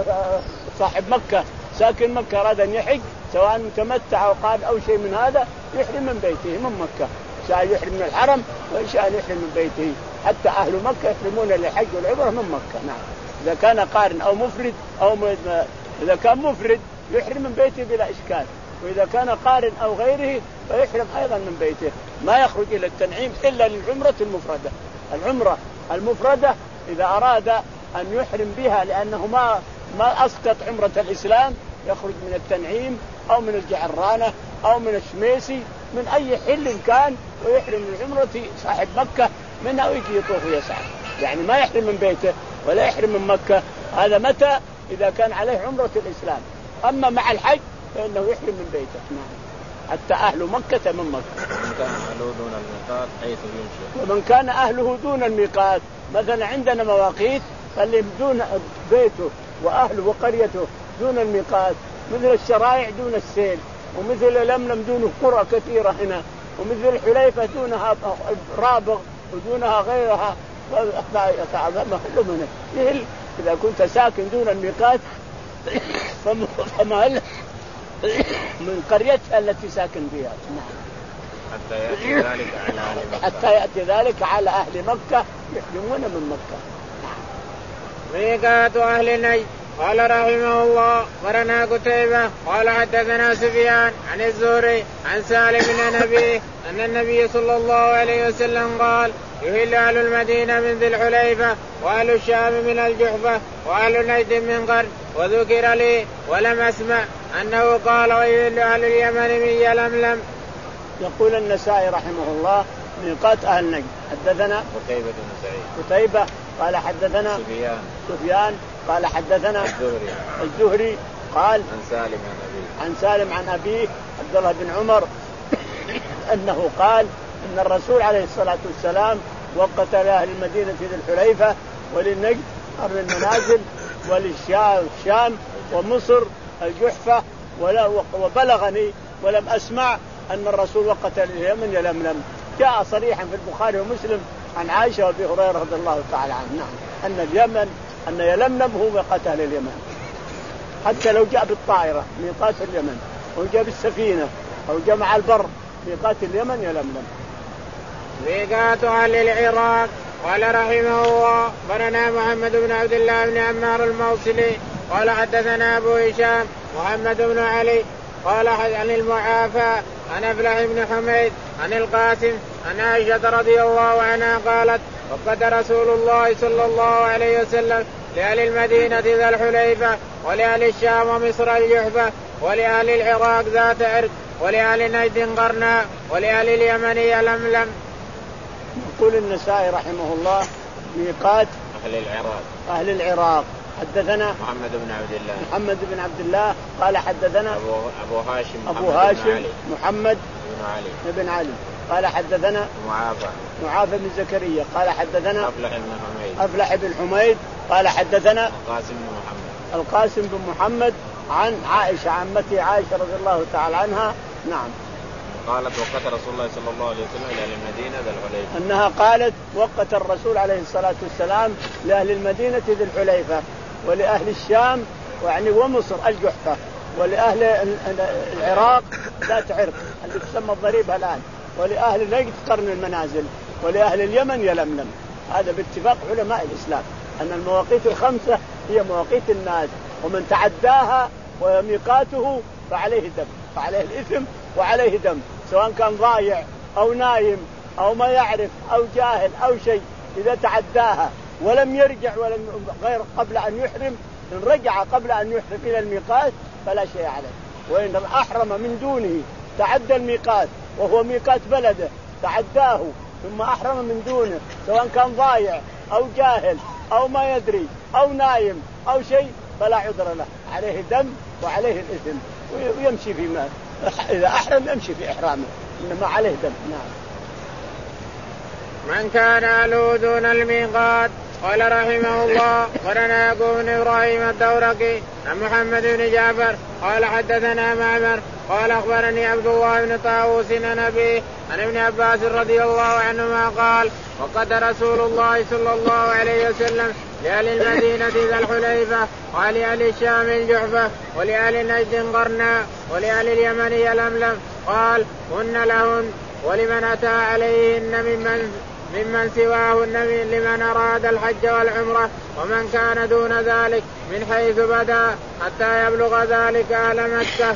صاحب مكة ساكن مكة أراد أن يحج سواء متمتع أو قاد أو شيء من هذا يحرم من بيته من مكة شاء يحرم من الحرم وشاء يحرم من بيته. حتى أهل مكة يحرمون للحج والعمرة من مكة. نعم. إذا كان قارن أو مفرد أو إذا كان مفرد يحرم من بيته بلا إشكال وإذا كان قارن أو غيره فيحرم أيضا من بيته. ما يخرج إلى التنعيم إلا للعمرة المفردة. العمرة المفردة إذا أراد أن يحرم بها لأنه ما ما أسقط عمرة الإسلام يخرج من التنعيم أو من الجعرانة أو من الشميسي من أي حل كان ويحرم من عمرة صاحب مكة منها ويجي يطوف ويسعى يعني ما يحرم من بيته ولا يحرم من مكة. هذا متى إذا كان عليه عمرة الإسلام. أما مع الحج فإنه يحرم من بيته. نعم. حتى أهل مكة من مكة. ومن كان أهله دون الميقات حيث ينشئ. ومن كان أهله دون الميقات مثلا عندنا مواقيت فاللي دون بيته وأهله وقريته دون الميقات مثل الشرائع دون السيل ومثل لملم دون قرى كثيرة هنا ومثل الحليفة دونها رابغ ودونها غيرها فمهل إذا كنت ساكن دون الميقات فمهل من قريتها التي ساكن فيها. حتى يأتي ذلك على أهل مكة. حتى يأتي ذلك على أهل مكة يحرمون من مكة. ميقات أهل نجد. قال رحمه الله قرنا قتيبة قال حدثنا سفيان عن الزهري عن سالم عن أبيه أن النبي صلى الله عليه وسلم قال يهل أهل المدينة من ذي الحليفة وأهل الشام من الجحفة وأهل نجد من قرن وذكر لي ولم أسمع أنه قال ويهل أهل اليمن من يلملم. يقول النسائي رحمه الله ميقات أهل نجد. حدثنا قتيبة بن سعيد قتيبة قال حدثنا سفيان سفيان قال حدثنا الزهري الزهري قال عن سالم عن أبيه عن سالم عن أبيه عبد الله بن عمر أنه قال أن الرسول عليه الصلاة والسلام وقت لأهل المدينة ذي الحليفة وللنجد قرن المنازل وللشام ومصر الجحفة وبلغني ولم أسمع أن الرسول وقت لليمن يلملم. جاء صريحا في البخاري ومسلم عن عائشة وابي هريرة رضي الله تعالى عنه. نعم. أن اليمن أن يلملم هو ميقات أهل اليمن حتى لو جاء بالطائرة ميقات اليمن أو جاء بالسفينة أو جاء مع البر ميقات اليمن يلملم. ميقات أهل العراق. قال رحمه الله قرنا محمد بن عبد الله بن عمار الموصلي قال حدثنا أبو هشام محمد بن علي قال عن المعافى عن أفلح بن حميد عن القاسم عن عائشة رضي الله عنها قالت وقد رسول الله صلى الله عليه وسلم لأهل المدينة ذا الحليفة ولأهل الشام ومصر الجحفة ولأهل العراق ذات عرق ولأهل نجد قرنا ولأهل اليمن يلملم. يقول النسائي رحمه الله ميقات أهل العراق أهل العراق. حدثنا محمد بن عبد الله محمد بن عبد الله قال حدثنا أبو, أبو هاشم أبو هاشم محمد بن علي بن علي قال حدثنا معافى معافى بن زكريا قال حدثنا أفلح بن حميد أفلح بن حميد قال حدثنا القاسم بن محمد القاسم بن محمد عن عائشة عمتي عائشة رضي الله تعالى عنها. نعم. قالت وقت رسول الله صلى الله عليه وسلم إلى المدينة ذا الحليفة. أنها قالت وقت الرسول عليه الصلاة والسلام لأهل المدينة ذي الحليفة ولأهل الشام يعني ومصر الجحفة ولأهل العراق ذات عرق اللي تسمى الضريبة الآن ولأهل نجد قرن المنازل ولأهل اليمن يلملم. هذا باتفاق علماء الإسلام أن المواقيت الخمسة هي مواقيت الناس ومن تعداها وميقاته فعليه دم فعليه الإثم وعليه دم سواء كان ضايع أو نايم أو ما يعرف أو جاهل أو شيء. إذا تعداها ولم يرجع ولم غير قبل أن يحرم إن رجع قبل أن يحرم إلى الميقات فلا شيء عليه. وإن أحرم من دونه تعدى الميقات وهو ميقات بلده تعداه ثم أحرم من دونه سواء كان ضايع أو جاهل أو ما يدري أو نايم أو شيء فلا عذر له عليه دم وعليه الإثم ويمشي في ما إذا أحرم يمشي في إحرامه إنما عليه دم. نعم. من كان أهله دون الميقات. قال رحمه الله قرنا يعقوب بن إبراهيم الدورقي عن محمد بن جعفر قال حدثنا معمر قال أخبرني عبد الله بن طاووس عن أبيه عن ابن عباس رضي الله عنهما قال وقد رسول الله صلى الله عليه وسلم لأهل المدينة ذا الحليفة ولأهل الشام الجحفة ولأهل نجد قرنا ولأهل اليمن يلملم قال هن لهن ولمن أتى عليهن ممن ممن سواهن لمن أراد الحج والعمرة ومن كان دون ذلك من حيث بدا حتى يبلغ ذلك أهل مكة.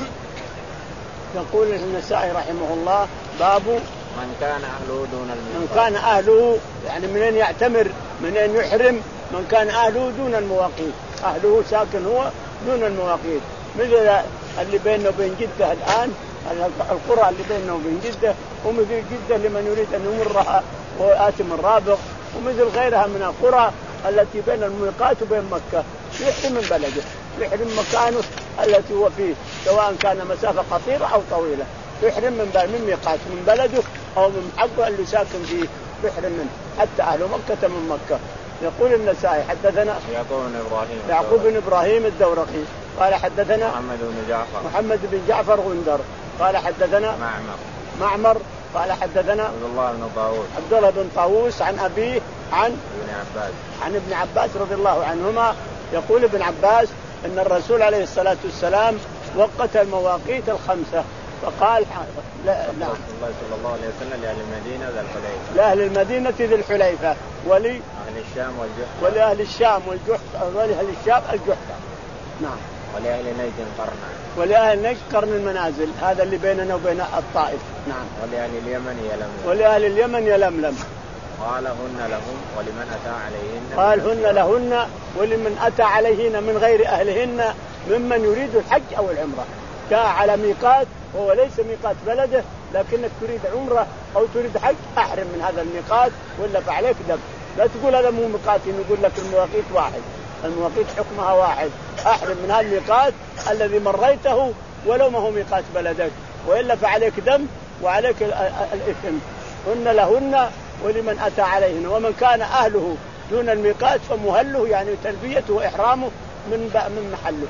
يقول النسائي رحمه الله باب من كان أهله دون الميقات. من كان أهله يعني منين يعتمر منين يحرم من كان أهله دون المواقيت أهله ساكن هو دون المواقيت مثل اللي بيننا وبين جدة الآن القرى اللي بيننا وبين جدة ومثل جدة لمن يريد أن يمرها وآتي من رابغ ومثل غيرها من القرى التي بين الميقات وبين مكة يحرم من بلده يحرم مكانه التي هو فيه سواء كان مسافة قصيرة أو طويلة يحرم من من ميقات من بلده أو من حقه اللي ساكن فيه يحرم منه حتى أهل مكة من مكة. يقول النسائي حدثنا يعقوب بن إبراهيم يعقوب بن إبراهيم الدورقي قال حدثنا محمد بن جعفر محمد بن جعفر غندر قال حدثنا معمر معمر قال حدثنا عبد الله بن طاووس عبد الله بن طاووس عن أبيه عن ابن عباس عن ابن عباس رضي الله عنهما يقول ابن عباس أن الرسول عليه الصلاة والسلام وقت المواقيت الخمسة فقال لا نعم الله صلى الله عليه وسلم لأهل المدينة ذا الحليفة لأهل المدينة ذي الحليفة ولي أهل الشام والجحفة ولأهل الشام والجحفة ولأهل الشام الجحفة. نعم. ولأهل نجد قرنا ولأهل نجد قرن المنازل هذا اللي بيننا وبين الطائف. نعم. ولأهل اليمن يلملم ولأهل اليمن يلملم. قال هن لهم ولمن أتى عليهن قال هن لهن ولمن أتى عليهن من غير أهلهن ممن يريد الحج أو العمرة جاء على ميقات وهو ليس ميقات بلده لكنك تريد عمرة أو تريد حج أحرم من هذا الميقات ولا فعليك دم. لا تقول هذا مو ميقات يقول لك المواقيت واحد المواقيت حكمها واحد أحرم من هذا الميقات الذي مريته ولو ما هو ميقات بلدك وإلا فعليك دم وعليك الإثم. هن لهن ولمن أتى عليهن ومن كان أهله دون الميقات فمهله يعني تلبيته وإحرامه من من محله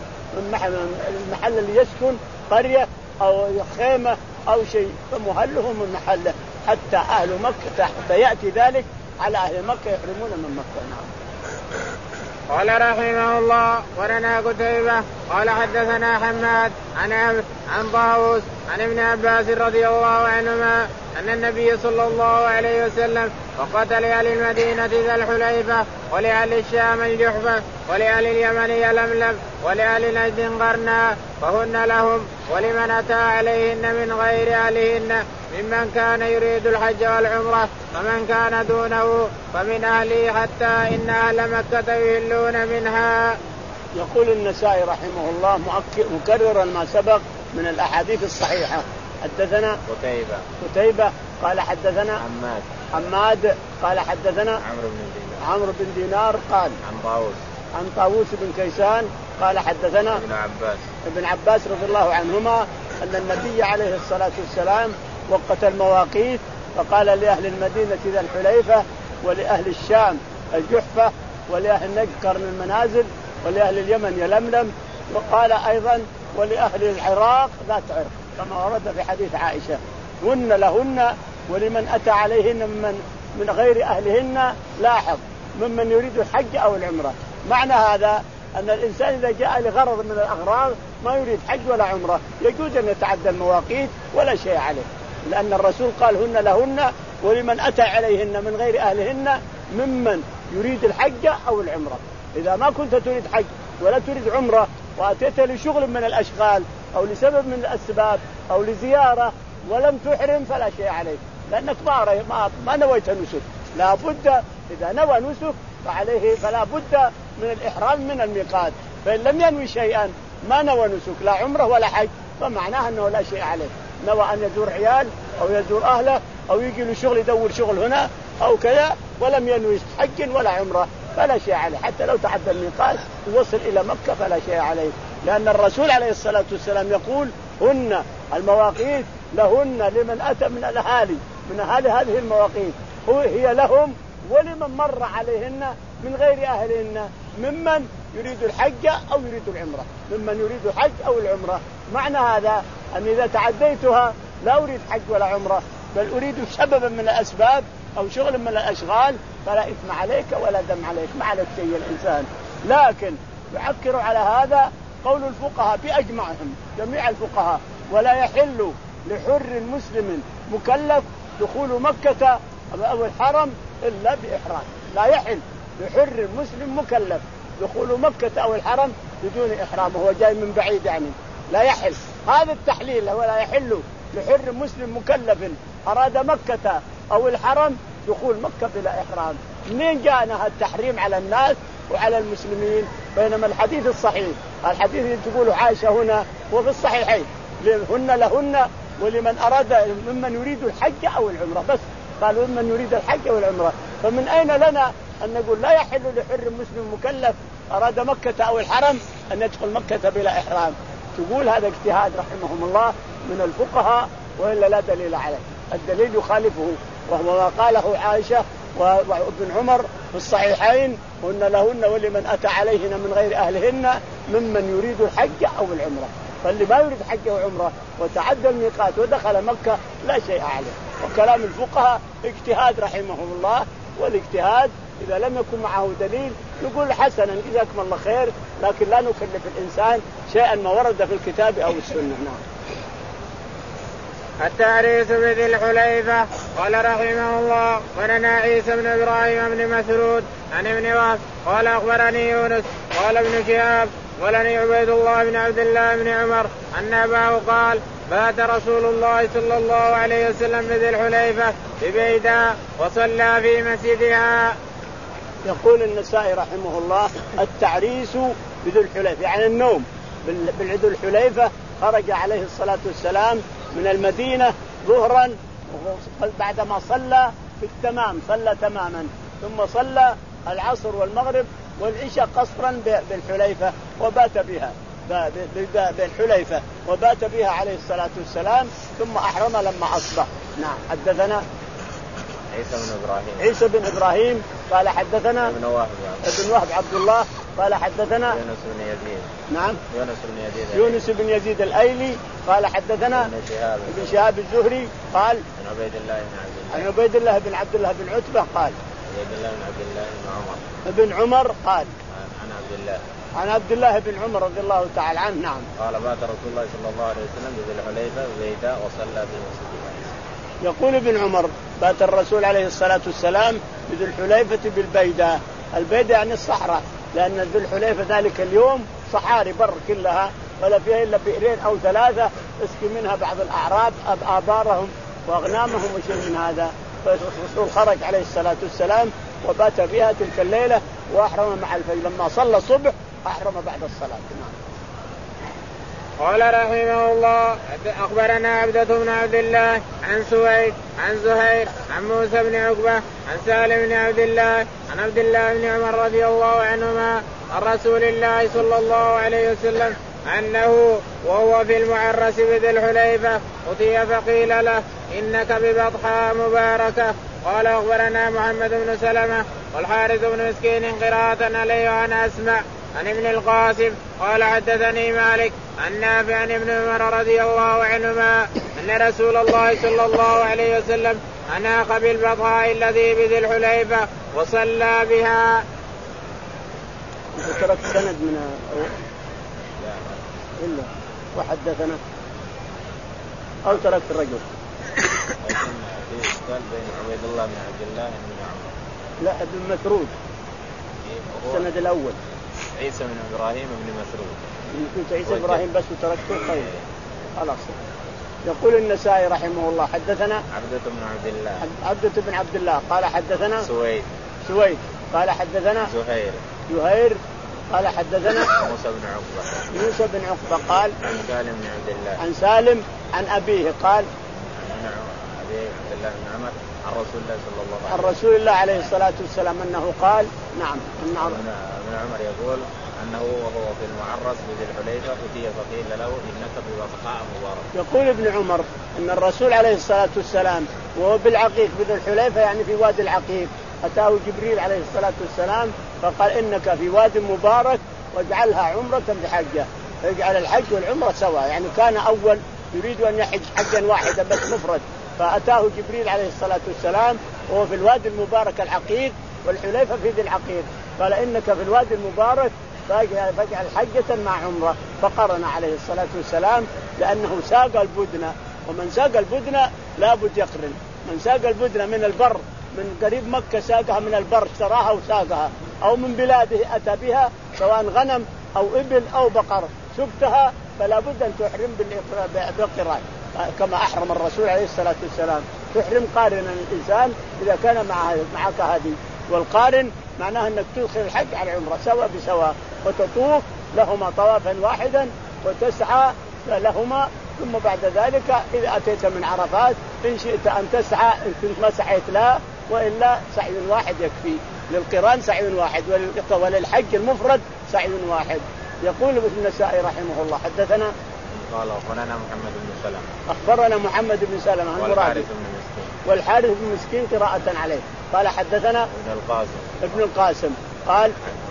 من المحل اللي يسكن قرية أو خيمة أو شيء فمهله من محله حتى أهل مكة حتى يأتي ذلك على أهل مكة يحرمون من مكة. نعم. قال رحمه الله ولنا قتيبة قال حدثنا حماد عن عن طاووس عن ابن عباس رضي الله عنهما أن النبي صلى الله عليه وسلم وقت لأهل المدينة ذا الحليفة ولأهل الشام الجحفة ولأهل اليمن يلملم ولأهل نجد قرنا فهن لهم ولمن أتى عليهن من غير أهلهن ممن كان يريد الحج والعمرة ومن كان دونه فمن أهله حتى إن أهل مكة يهلون منها. يقول النسائي رحمه الله مكررا ما سبق من الأحاديث الصحيحة. حدثنا قتيبة قتيبة قال حدثنا حماد حماد قال حدثنا عمرو بن دينار عمرو بن دينار قال عن طاووس عن طاووس بن كيسان قال حدثنا ابن عباس ابن عباس رضي الله عنهما أن النبي عليه الصلاة والسلام وقت المواقيت فقال لأهل المدينة ذا الحليفة ولأهل الشام الجحفة ولأهل نجد قرن المنازل ولأهل اليمن يلملم وقال أيضا ولأهل العراق ذات عرق كما ورد في حديث عائشة هن لهن ولمن أتى عليهن من, من غير أهلهن لاحظ ممن يريد الحج أو العمرة. معنى هذا أن الإنسان إذا جاء لغرض من الأغراض ما يريد حج ولا عمرة يجوز أن يتعدى المواقيت ولا شيء عليه لأن الرسول قال هن لهن ولمن أتى عليهن من غير أهلهن ممن يريد الحج أو العمرة. إذا ما كنت تريد حج ولا تريد عمرة وأتيت لشغل من الأشغال أو لسبب من الأسباب أو لزيارة ولم تحرم فلا شيء عليك لأنك ما, ما نويت نسك. لا بد إذا نوى نسك فعليه فلا بد من الإحرام من الميقات فإن لم ينوي شيئا ما نوى نسك لا عمره ولا حج فمعناه أنه لا شيء عليه. نوى أن يزور عيال أو يزور أهله أو يجي له شغل يدور شغل هنا أو كذا ولم ينوي حج ولا عمره فلا شيء عليه حتى لو تعدى الميقات ووصل إلى مكة فلا شيء عليه لأن الرسول عليه الصلاة والسلام يقول هن المواقيت لهن لمن أتى من الأهالي من أهالي هذه المواقيت هي لهم ولمن مر عليهن من غير أهلهن ممن يريد الحج أو يريد العمرة ممن يريد الحج أو العمرة. معنى هذا أن إذا تعديتها لا أريد حج ولا عمرة بل أريد سببا من الأسباب أو شغل من الأشغال فلا إثم عليك ولا دم عليك ما عليك شيء الإنسان. لكن يعكر على هذا قول الفقهاء بأجمعهم جميع الفقهاء ولا يحل لحر مسلم مكلف دخول مكة أو الحرم إلا بإحرام. لا يحل لحر مسلم مكلف دخول مكة أو الحرم بدون إحرام وهو جاي من بعيد يعني لا يحل. هذا التحليل ولا يحل لحر مسلم مكلف أراد مكة أو الحرم دخول مكة بلا إحرام. منين جاءنا التحريم على الناس وعلى المسلمين بينما الحديث الصحيح الحديث اللي تقوله عائشة هنا هو في الصحيحين هن لهن ولمن أراد ممن يريد الحج أو العمرة بس قالوا ممن يريد الحج أو العمرة. فمن أين لنا أن نقول لا يحل لحر مسلم مكلف أراد مكة أو الحرم أن يدخل مكة بلا إحرام. تقول هذا اجتهاد رحمهم الله من الفقهاء وإلا لا دليل عليه. الدليل يخالفه وهو ما قاله عائشة وابن عمر في الصحيحين هن لهن ولمن أتى عليهن من غير أهلهن ممن يريد الحج أو العمرة. فاللي ما يريد حج وعمرة وتعدى الميقات ودخل مكة لا شيء عليه. وكلام الفقهاء اجتهاد رحمهم الله والاجتهاد إذا لم يكن معه دليل نقول حسنا جزاكم الله خير لكن لا نكلف الإنسان شيئا ما ورد في الكتاب أو السنة. نعم. التعريس بذي الحليفة. قال رحمه الله ولنا عيسى بن إبراهيم بن مسعود عن ابن وهب قال أخبرني يونس قال ابن شهاب ولني عبيد الله بن عبد الله بن عمر أن أباه قال بات رسول الله صلى الله عليه وسلم بذي الحليفة ببيداء وصلى في مسجدها. يقول النسائي رحمه الله التعريس بذي الحليفة يعني النوم بالذي الحليفة. خرج عليه الصلاة والسلام من المدينة ظهرا بعدما صلى في التمام صلى تماما ثم صلى العصر والمغرب والعشاء قصرا بالحليفة وبات بها بالحليفة وبات بها عليه الصلاة والسلام ثم أحرم لما أصبح. نعم. حدثنا عيسى بن إبراهيم عيسى بن إبراهيم قال حدثنا ابن وهب ابن وهب عبد الله قال حدثنا يونس بن يزيد نعم يونس بن يزيد يونس بن يزيد الأيلي قال حدثنا ابن شهاب ابن شهاب الزهري قال عن عبيد الله بن عبد الله عن عبيد الله بن عبد الله بن عتبة قال عبيد الله بن عبد الله بن عمر ابن عمر قال عن عبد الله عن عبد الله بن عمر رضي الله تعالى عنه. نعم. قال بات رسول الله صلى الله عليه وسلم بذي الحليفة ببيداء وصلى في مسجدها. يقول ابن عمر بات الرسول عليه الصلاة والسلام بذي الحليفة بالبيداء. البيداء يعني الصحراء لأن ذي الحليفة ذلك اليوم صحاري بر كلها ولا فيها إلا بئرين أو ثلاثة اسقي منها بعض الأعراب آبارهم وأغنامهم وشيء من هذا. فالرسول خرج عليه الصلاة والسلام وبات بها تلك الليلة وأحرم مع الفجر لما صلى الصبح أحرم بعد الصلاة. قال رحمه الله أخبرنا عبدة بن عبد الله عن سويد عن زهير عن موسى بن عقبة عن سالم بن عبد الله عن عبد الله بن عمر رضي الله عنهما عن رسول الله صلى الله عليه وسلم أنه وهو في المعرس بذي الحليفة أتي فقيل له إنك ببطحاء مباركة. قال أخبرنا محمد بن سلمة والحارث بن مسكين قراءة عليه وأنا أسمع عن ابن القاسم قال حدثني مالك عن نافع عن ابن عمر رضي الله عنهما أن رسول الله صلى الله عليه وسلم أناق بالبطحاء الذي بذي الحليفة وصلى بها. ترك سند من إلا وحدثنا أو ترك الرجل بين عبيد الله بن عبد الله بن عمر لا ابن مسعود السند الأول عيسى بن إبراهيم بن مسعود كنت عيسى إبراهيم بس وتركته خير خلاص. يقول النسائي رحمه الله حدثنا عبدة بن عبد الله عبدة بن عبد الله قال حدثنا سويد سويد قال حدثنا زهير زهير قال حدثنا موسى بن عقبة موسى بن عقبة قال عن سالم بن عبد الله عن سالم عن أبيه قال عن أبي عبد الله بن عمر عن رسول الله صلى الله عليه وسلم عن رسول الله عليه الصلاة والسلام أنه قال نعم ابن عمر يقول أنه وهو في المعرس بذي الحليفة أتي فقيل له إنك ببطحاء مبارك. يقول ابن عمر أن الرسول عليه الصلاة والسلام وهو بالعقيق بذي الحليفة يعني في وادي العقيق أتاه جبريل عليه الصلاة والسلام فقال إنك في واد مبارك واجعلها عمرة بحجة. يجعل الحج والعمرة سوا يعني كان أول يريد أن يحج حجا واحدا بس مفرد فأتاه جبريل عليه الصلاة والسلام وهو في الوادي المبارك العقيق والحليفة في ذي العقيق قال إنك في الوادي المبارك فاجعل حجة مع عمرة فقرن عليه الصلاة والسلام لأنه ساق البدنة ومن ساق البدنة لا بد يقرن. من ساق البدنة من البر من قريب مكة ساقها من البر اشتراها وساقها أو من بلاده أتى بها سواء غنم أو إبل أو بقر سبتها فلا بد أن تحرم بالقران كما أحرم الرسول عليه الصلاة والسلام. تحرم قارنا الإنسان إذا كان معك هذه والقارن معناه أنك تدخل الحج على العمرة سواء بسواء وتطوف لهما طوافا واحدا وتسعى لهما ثم بعد ذلك إذا أتيت من عرفات إن شئت أن تسعى إن كنت ما سعيت لا وإلا سعي واحد يكفي للقران سعي واحد وللحج المفرد سعي واحد. يقول ابن النسائي رحمه الله حدثنا قال أخبرنا محمد بن سلمة أخبرنا محمد بن سلمة والحارث بن مسكين والحارث بن مسكين قراءة عليه قال حدثنا ابن القاسم ابن القاسم قال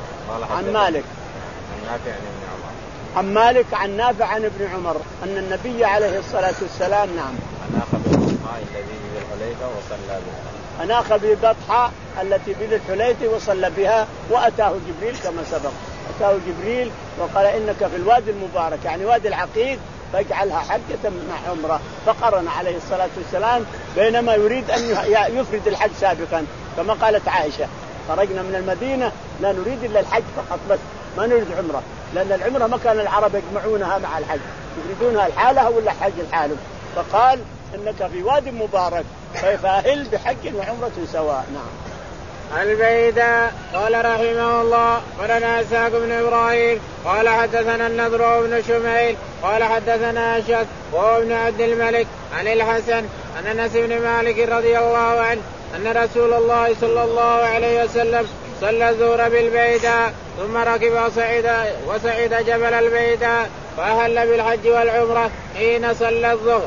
عن مالك عن نافع عن ابن عمر عن مالك عن نافع عن ابن عمر أن النبي عليه الصلاة والسلام نعم أناخ بالبطحاء الذي بذي الحليفة وصلى بها أناخ بالبطحاء التي بذي الحليفة وصلى بها وأتاه جبريل كما سبق أتاه جبريل وقال إنك في الوادي المبارك يعني وادي العقيق فاجعلها حجة مع عمرة فقرن عليه الصلاة والسلام بينما يريد أن يفرد الحج سابقا كما قالت عائشة خرجنا من المدينة لا نريد إلا الحج فقط بس ما نريد عمرة لأن العمرة ما كان العرب يجمعونها مع الحج يريدونها الحالة ولا حج الحالة فقال إنك في وادي مبارك فيفاهل بحج وعمرة سواء. نعم. البيداء قال رحمه الله قالنا إسحاق بن إبراهيم قال حدثنا النضر بن شميل قال حدثنا أشعث وهو ابن عبد الملك عن الحسن عن أنس بن مالك رضي الله عنه أن رسول الله صلى الله عليه وسلم صلى الظهر بالبيداء ثم ركب وصعد, وصعد جبل البيداء فأهل بالحج والعمرة حين صلى الظهر.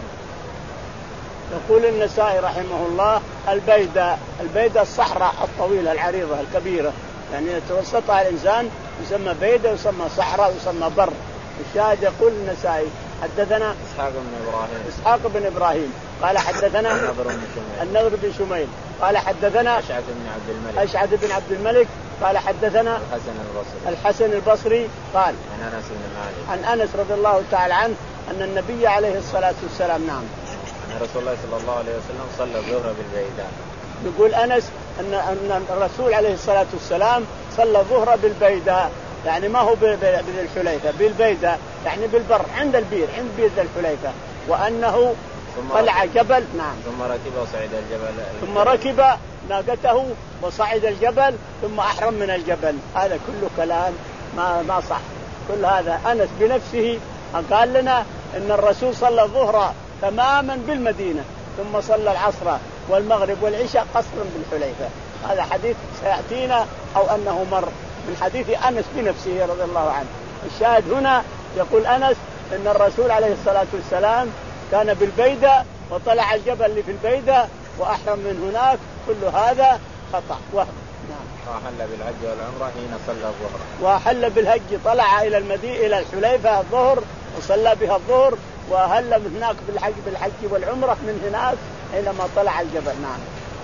يقول النسائي رحمه الله البيداء البيداء الصحراء الطويلة العريضة الكبيرة يعني يتوسطها الإنسان يسمى بيداء ويسمى صحراء ويسمى بر. الشاهد يقول النسائي حدثنا إسحاق بن إبراهيم إسحاق بن إبراهيم قال حدثنا النضر بن شميل قال حدثنا أشعث بن عبد الملك أشعث بن عبد الملك قال حدثنا الحسن البصري الحسن البصري قال عن أنس بن مالك عن أنس رضي الله تعالى عنه أن النبي عليه الصلاة والسلام نعم أن رسول الله صلى الله عليه وسلم صلى الظهر بالبيداء. يقول أنس أن أن الرسول عليه الصلاة والسلام صلى الظهر بالبيداء يعني ما هو بالحليفة بالبيداء يعني بالبر عند البير عند بير الحليفة وأنه طلع جبل نعم ثم ركب وصعد الجبل ثم ركب ناقته وصعد الجبل ثم أحرم من الجبل. هذا كله كلام ما ما صح كل هذا. أنس بنفسه قال لنا إن الرسول صلى الظهر تماما بالمدينة ثم صلى العصر والمغرب والعشاء قصرا بالحليفة. هذا حديث سيأتينا أو أنه مر من حديث أنس بنفسه رضي الله عنه. الشاهد هنا يقول أنس إن الرسول عليه الصلاة والسلام كان بالبيدة وطلع الجبل اللي في البيدة وأحرم من هناك، كل هذا خطأ وهم. نعم. وأحل بالحج والعمرة حين صلى الظهر. وأحل بالحج، طلع إلى المدينة إلى الحليفة الظهر وصلى بها الظهر، وأهل من هناك بالحج بالحج والعمرة من هناك حينما طلع الجبل. نعم.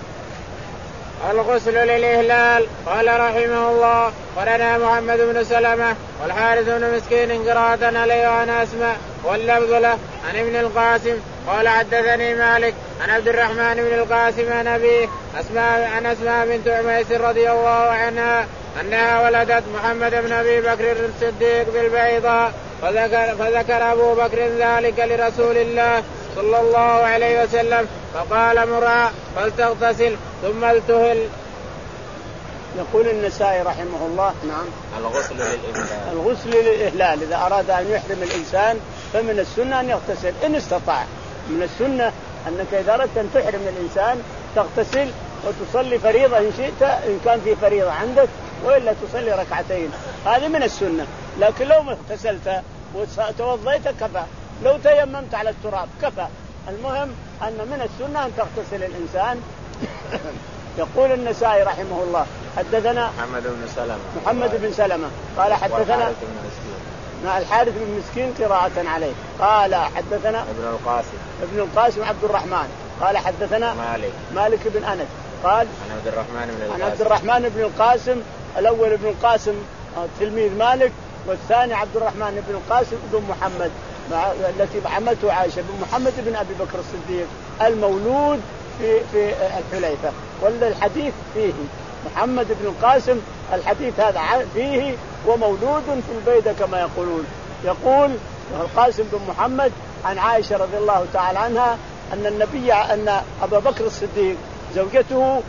الغسل للإهلال. قال رحمه الله قرنا محمد بن سلمة والحارث بن مسكين قراءة عليه وأنا أسمع واللفظ له عن ابن القاسم قال حدثني مالك عن عبد الرحمن بن القاسم عن أبيه أسماء عن أسماء بنت عميس رضي الله عنها أنها ولدت محمد بن أبي بكر الصديق بالبيضاء، فذكر, فذكر أبو بكر ذلك لرسول الله صلى الله عليه وسلم فقال مرها فلتغتسل ثم التهل. يقول النسائي رحمه الله. نعم. الغسل للإهلال. الغسل للإهلال إذا أراد أن يحرم الإنسان فمن السنة أن يغتسل إن استطاع. من السنة أنك إذا أردت أن تحرم الإنسان تغتسل وتصلي فريضة إن شئت إن كان في فريضة عندك، وإلا تصلي ركعتين، هذه من السنة. لكن لو ما اغتسلت وتوضيت كفى، لو تيممت على التراب كفى. المهم أن من السنة أن تغتسل الإنسان. يقول النسائي رحمه الله حدثنا محمد بن سلمة محمد بن سلمة قال حدثنا الحارث بن مسكين قراءة عليه قال حدثنا ابن القاسم ابن القاسم عبد الرحمن قال حدثنا مالك مالك بن أنس قال عن عبد الرحمن بن القاسم عن عبد الرحمن بن القاسم. الأول ابن القاسم تلميذ مالك، والثاني عبد الرحمن بن القاسم بن محمد التي عمته عائشة بن محمد بن أبي بكر الصديق المولود في في الحليفة، ولا الحديث فيه محمد بن القاسم، الحديث هذا فيه ومولود في البيدة كما يقولون. يقول القاسم بن محمد عن عائشة رضي الله تعالى عنها أن النبي أن أبا بكر الصديق زوجته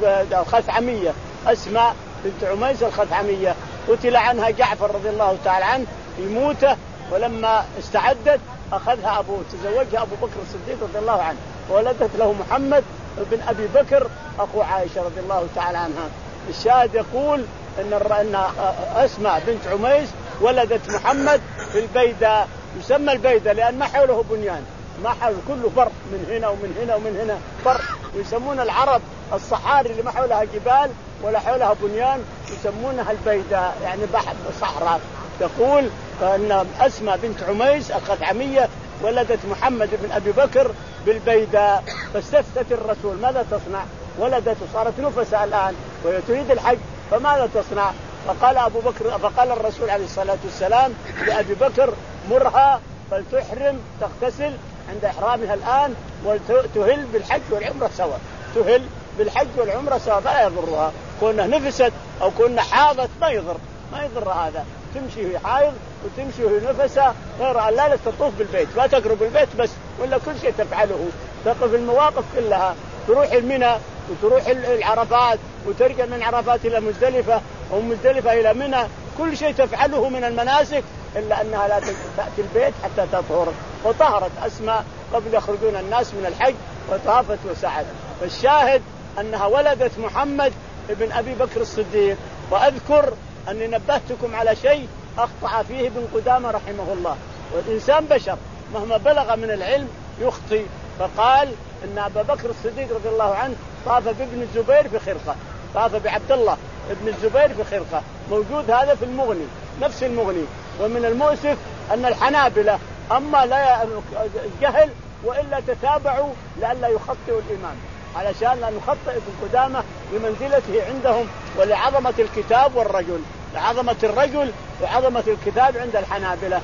الخثعمية أسماء بنت عميس الخثعمية قتل عنها جعفر رضي الله تعالى عنه في موته، ولما استعدت أخذها أبوه تزوجها أبو بكر الصديق رضي الله عنه، وولدت له محمد بن أبي بكر أخو عائشة رضي الله تعالى عنها. الشاهد يقول إن أن أسماء بنت عميس ولدت محمد في البيدة، يسمى البيدة لأن ما حوله بنيان، ما حوله كله بر من هنا ومن هنا ومن هنا بر، ويسمون العرب الصحاري اللي ما حولها جبال ولا حولها بنيان يسمونها البيدة، يعني بحر صحراء. تقول أن أسماء بنت عميس الخثعمية ولدت محمد بن أبي بكر بالبيداء، فاستفتت الرسول ماذا تصنع؟ ولدت وصارت نفسها الآن وهي تريد الحج، فماذا تصنع؟ فقال أبو بكر فقال الرسول عليه الصلاة والسلام لأبي بكر مرها فلتحرم تغتسل عند إحرامها الآن وتهل بالحج والعمرة سوا، تهل بالحج والعمرة سوا فلا يضرها، كونها نفست أو كونها حاضت ما يضر ما يضر هذا، تمشي هي حائض وتمشي وهي نفسها، غير أن لا تطوف بالبيت لا تقرب البيت بس، ولا كل شيء تفعله، تقف المواقف كلها، تروح المنى وتروح العرفات وترجع من عرفات إلى مزدلفة ومن مزدلفة إلى منى، كل شيء تفعله من المناسك إلا أنها لا تأتي البيت حتى تطهر. وطهرت أسماء قبل يخرجون الناس من الحج وطافت وسعت. فالشاهد أنها ولدت محمد ابن أبي بكر الصديق. وأذكر أني نبهتكم على شيء أخطأ فيه ابن قدامة رحمه الله، والإنسان بشر مهما بلغ من العلم يخطئ، فقال أن أبا بكر الصديق رضي الله عنه طاف بابن الزبير في خرقة، طاف بعبد الله ابن الزبير في خرقة، موجود هذا في المغني نفس المغني. ومن المؤسف أن الحنابلة أما لا الجهل وإلا تتابعوا لئلا يخطئوا الإمام، علشان لا نخطئ ابن قدامة بمنزلته عندهم ولعظمة الكتاب والرجل، لعظمة الرجل وعظمة الكتاب عند الحنابلة،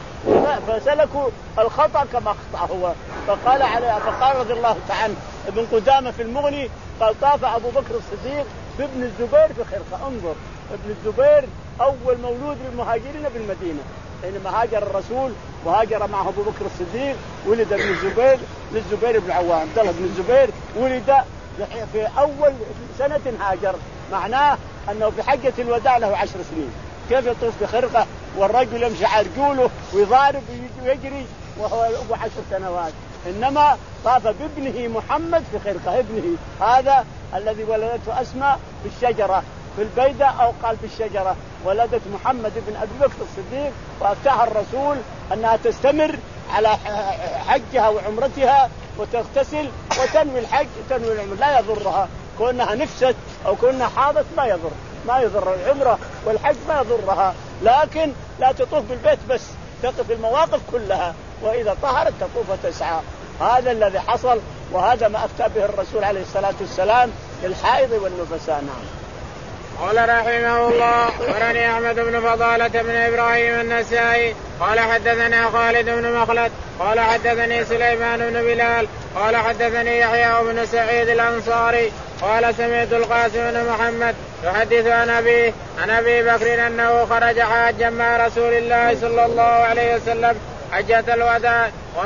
فسلكوا الخطأ كما أخطأ هو. فقال عليه فقال رضي الله تعالى ابن قدامة في المغني قال طاف أبو بكر الصديق بابن الزبير في خرقة. انظر ابن الزبير أول مولود للمهاجرين بالمدينة، حينما هاجر الرسول وهاجر معه أبو بكر الصديق ولد ابن الزبير للزبير بن عوام، عبد الله بن الزبير ولد في أول سنة هاجر، معناه أنه في حجة الوداع له عشر سنين. كيف يطوف بخرقة والرجل يمشي على رجوله ويضارب ويجري وهو له عشر سنوات؟ إنما طاف بابنه محمد في خرقة، ابنه هذا الذي ولدته أسماء في الشجرة في البيدة أو قال في الشجرة. ولدت محمد بن أبي بكر الصديق وأفتاها الرسول أنها تستمر على حجها وعمرتها وتغتسل وتنوي الحج وتنوي العمر، لا يضرها كونها نفست أو كونها حاضت، ما يضر ما يضر العمرة والحج ما يضرها، لكن لا تطوف بالبيت بس، تقف المواقف كلها، وإذا طهرت تطوف وتسعى. هذا الذي حصل، وهذا ما أفتى به الرسول عليه الصلاة والسلام للحائض والنفساء. نعم. قال رحمه الله: أخبرني أحمد بن فضالة بن إبراهيم النسائي قال حدثنا خالد بن مخلد قال حدثني سليمان بن بلال قال حدثني يحيى بن سعيد الأنصاري قال سمعت القاسم بن محمد يحدث عن أبيه عن أبي بكر أنه خرج حاجا مع رسول الله صلى الله عليه وسلم حجة الوداع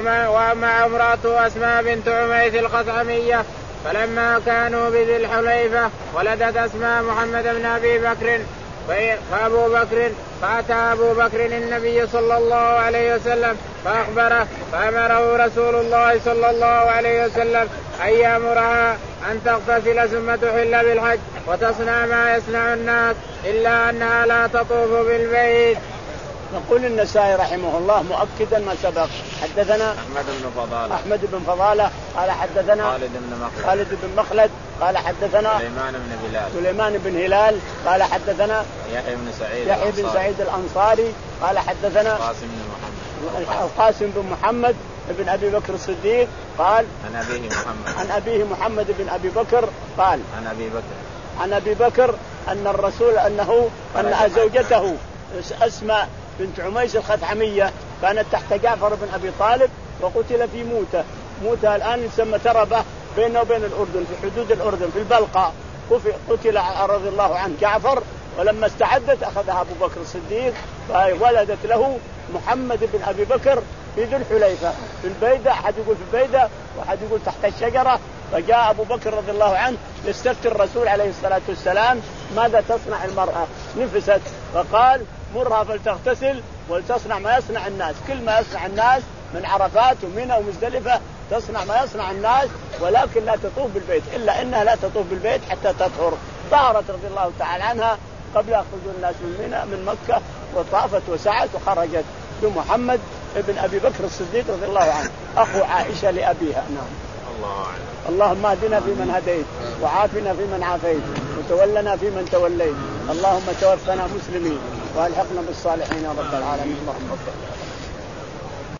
ومع امرأته أسماء بنت عميس الخثعمية، فلما كانوا بذي الحليفة ولدت أسماء محمد بن أبي بكر فأبو بكر فأتى أبو بكر النبي صلى الله عليه وسلم فأخبره، فأمره رسول الله صلى الله عليه وسلم أن يأمرها أن تغتسل ثم تحل بالحج وتصنع ما يصنع الناس إلا أنها لا تطوف بالبيت. نقول النسائي رحمه الله مؤكدا ما سبق. حدثنا أحمد بن فضالة أحمد بن فضالة قال حدثنا خالد بن مخلد خالد بن مخلد قال حدثنا سليمان بن بلال سليمان بن هلال قال حدثنا يحيى بن سعيد يحيى بن سعيد الأنصاري قال حدثنا القاسم بن محمد القاسم بن محمد بن أبي بكر الصديق قال عن أبيه محمد عن أبيه محمد بن أبي بكر قال عن أبي بكر عن أبي بكر أن الرسول أنه أن زوجته أسماء بنت عميس الخثعمية كانت تحت جعفر بن أبي طالب وقتل في موته. موته الآن يسمى تربة بينه وبين الأردن في حدود الأردن في البلقاء. قتل رضي الله عنه جعفر، ولما استعدت أخذها أبو بكر الصديق فولدت له محمد بن أبي بكر في ذي الحليفة في البيدة، أحد يقول في البيدة وأحد يقول تحت الشجرة. فجاء أبو بكر رضي الله عنه يستفتي الرسول عليه الصلاة والسلام ماذا تصنع المرأة، نفست، فقال مرها فلتغتسل ولتصنع ما يصنع الناس، كل ما يصنع الناس من عرفات ومنى ومزدلفة تصنع ما يصنع الناس، ولكن لا تطوف بالبيت، إلا إنها لا تطوف بالبيت حتى تطهر. طهرت رضي الله تعالى عنها قبل يخرجوا الناس من منى من مكة، وطافت وسعت وخرجت بمحمد ابن أبي بكر الصديق رضي الله عنه أخو عائشة لأبيها. نعم. الله أعلم. اللهم اهدنا فيمن هديت وعافنا فيمن عافيت وتولنا فيمن توليت، اللهم توفنا مسلمين والحقنا بالصالحين يا رب العالمين. اللهم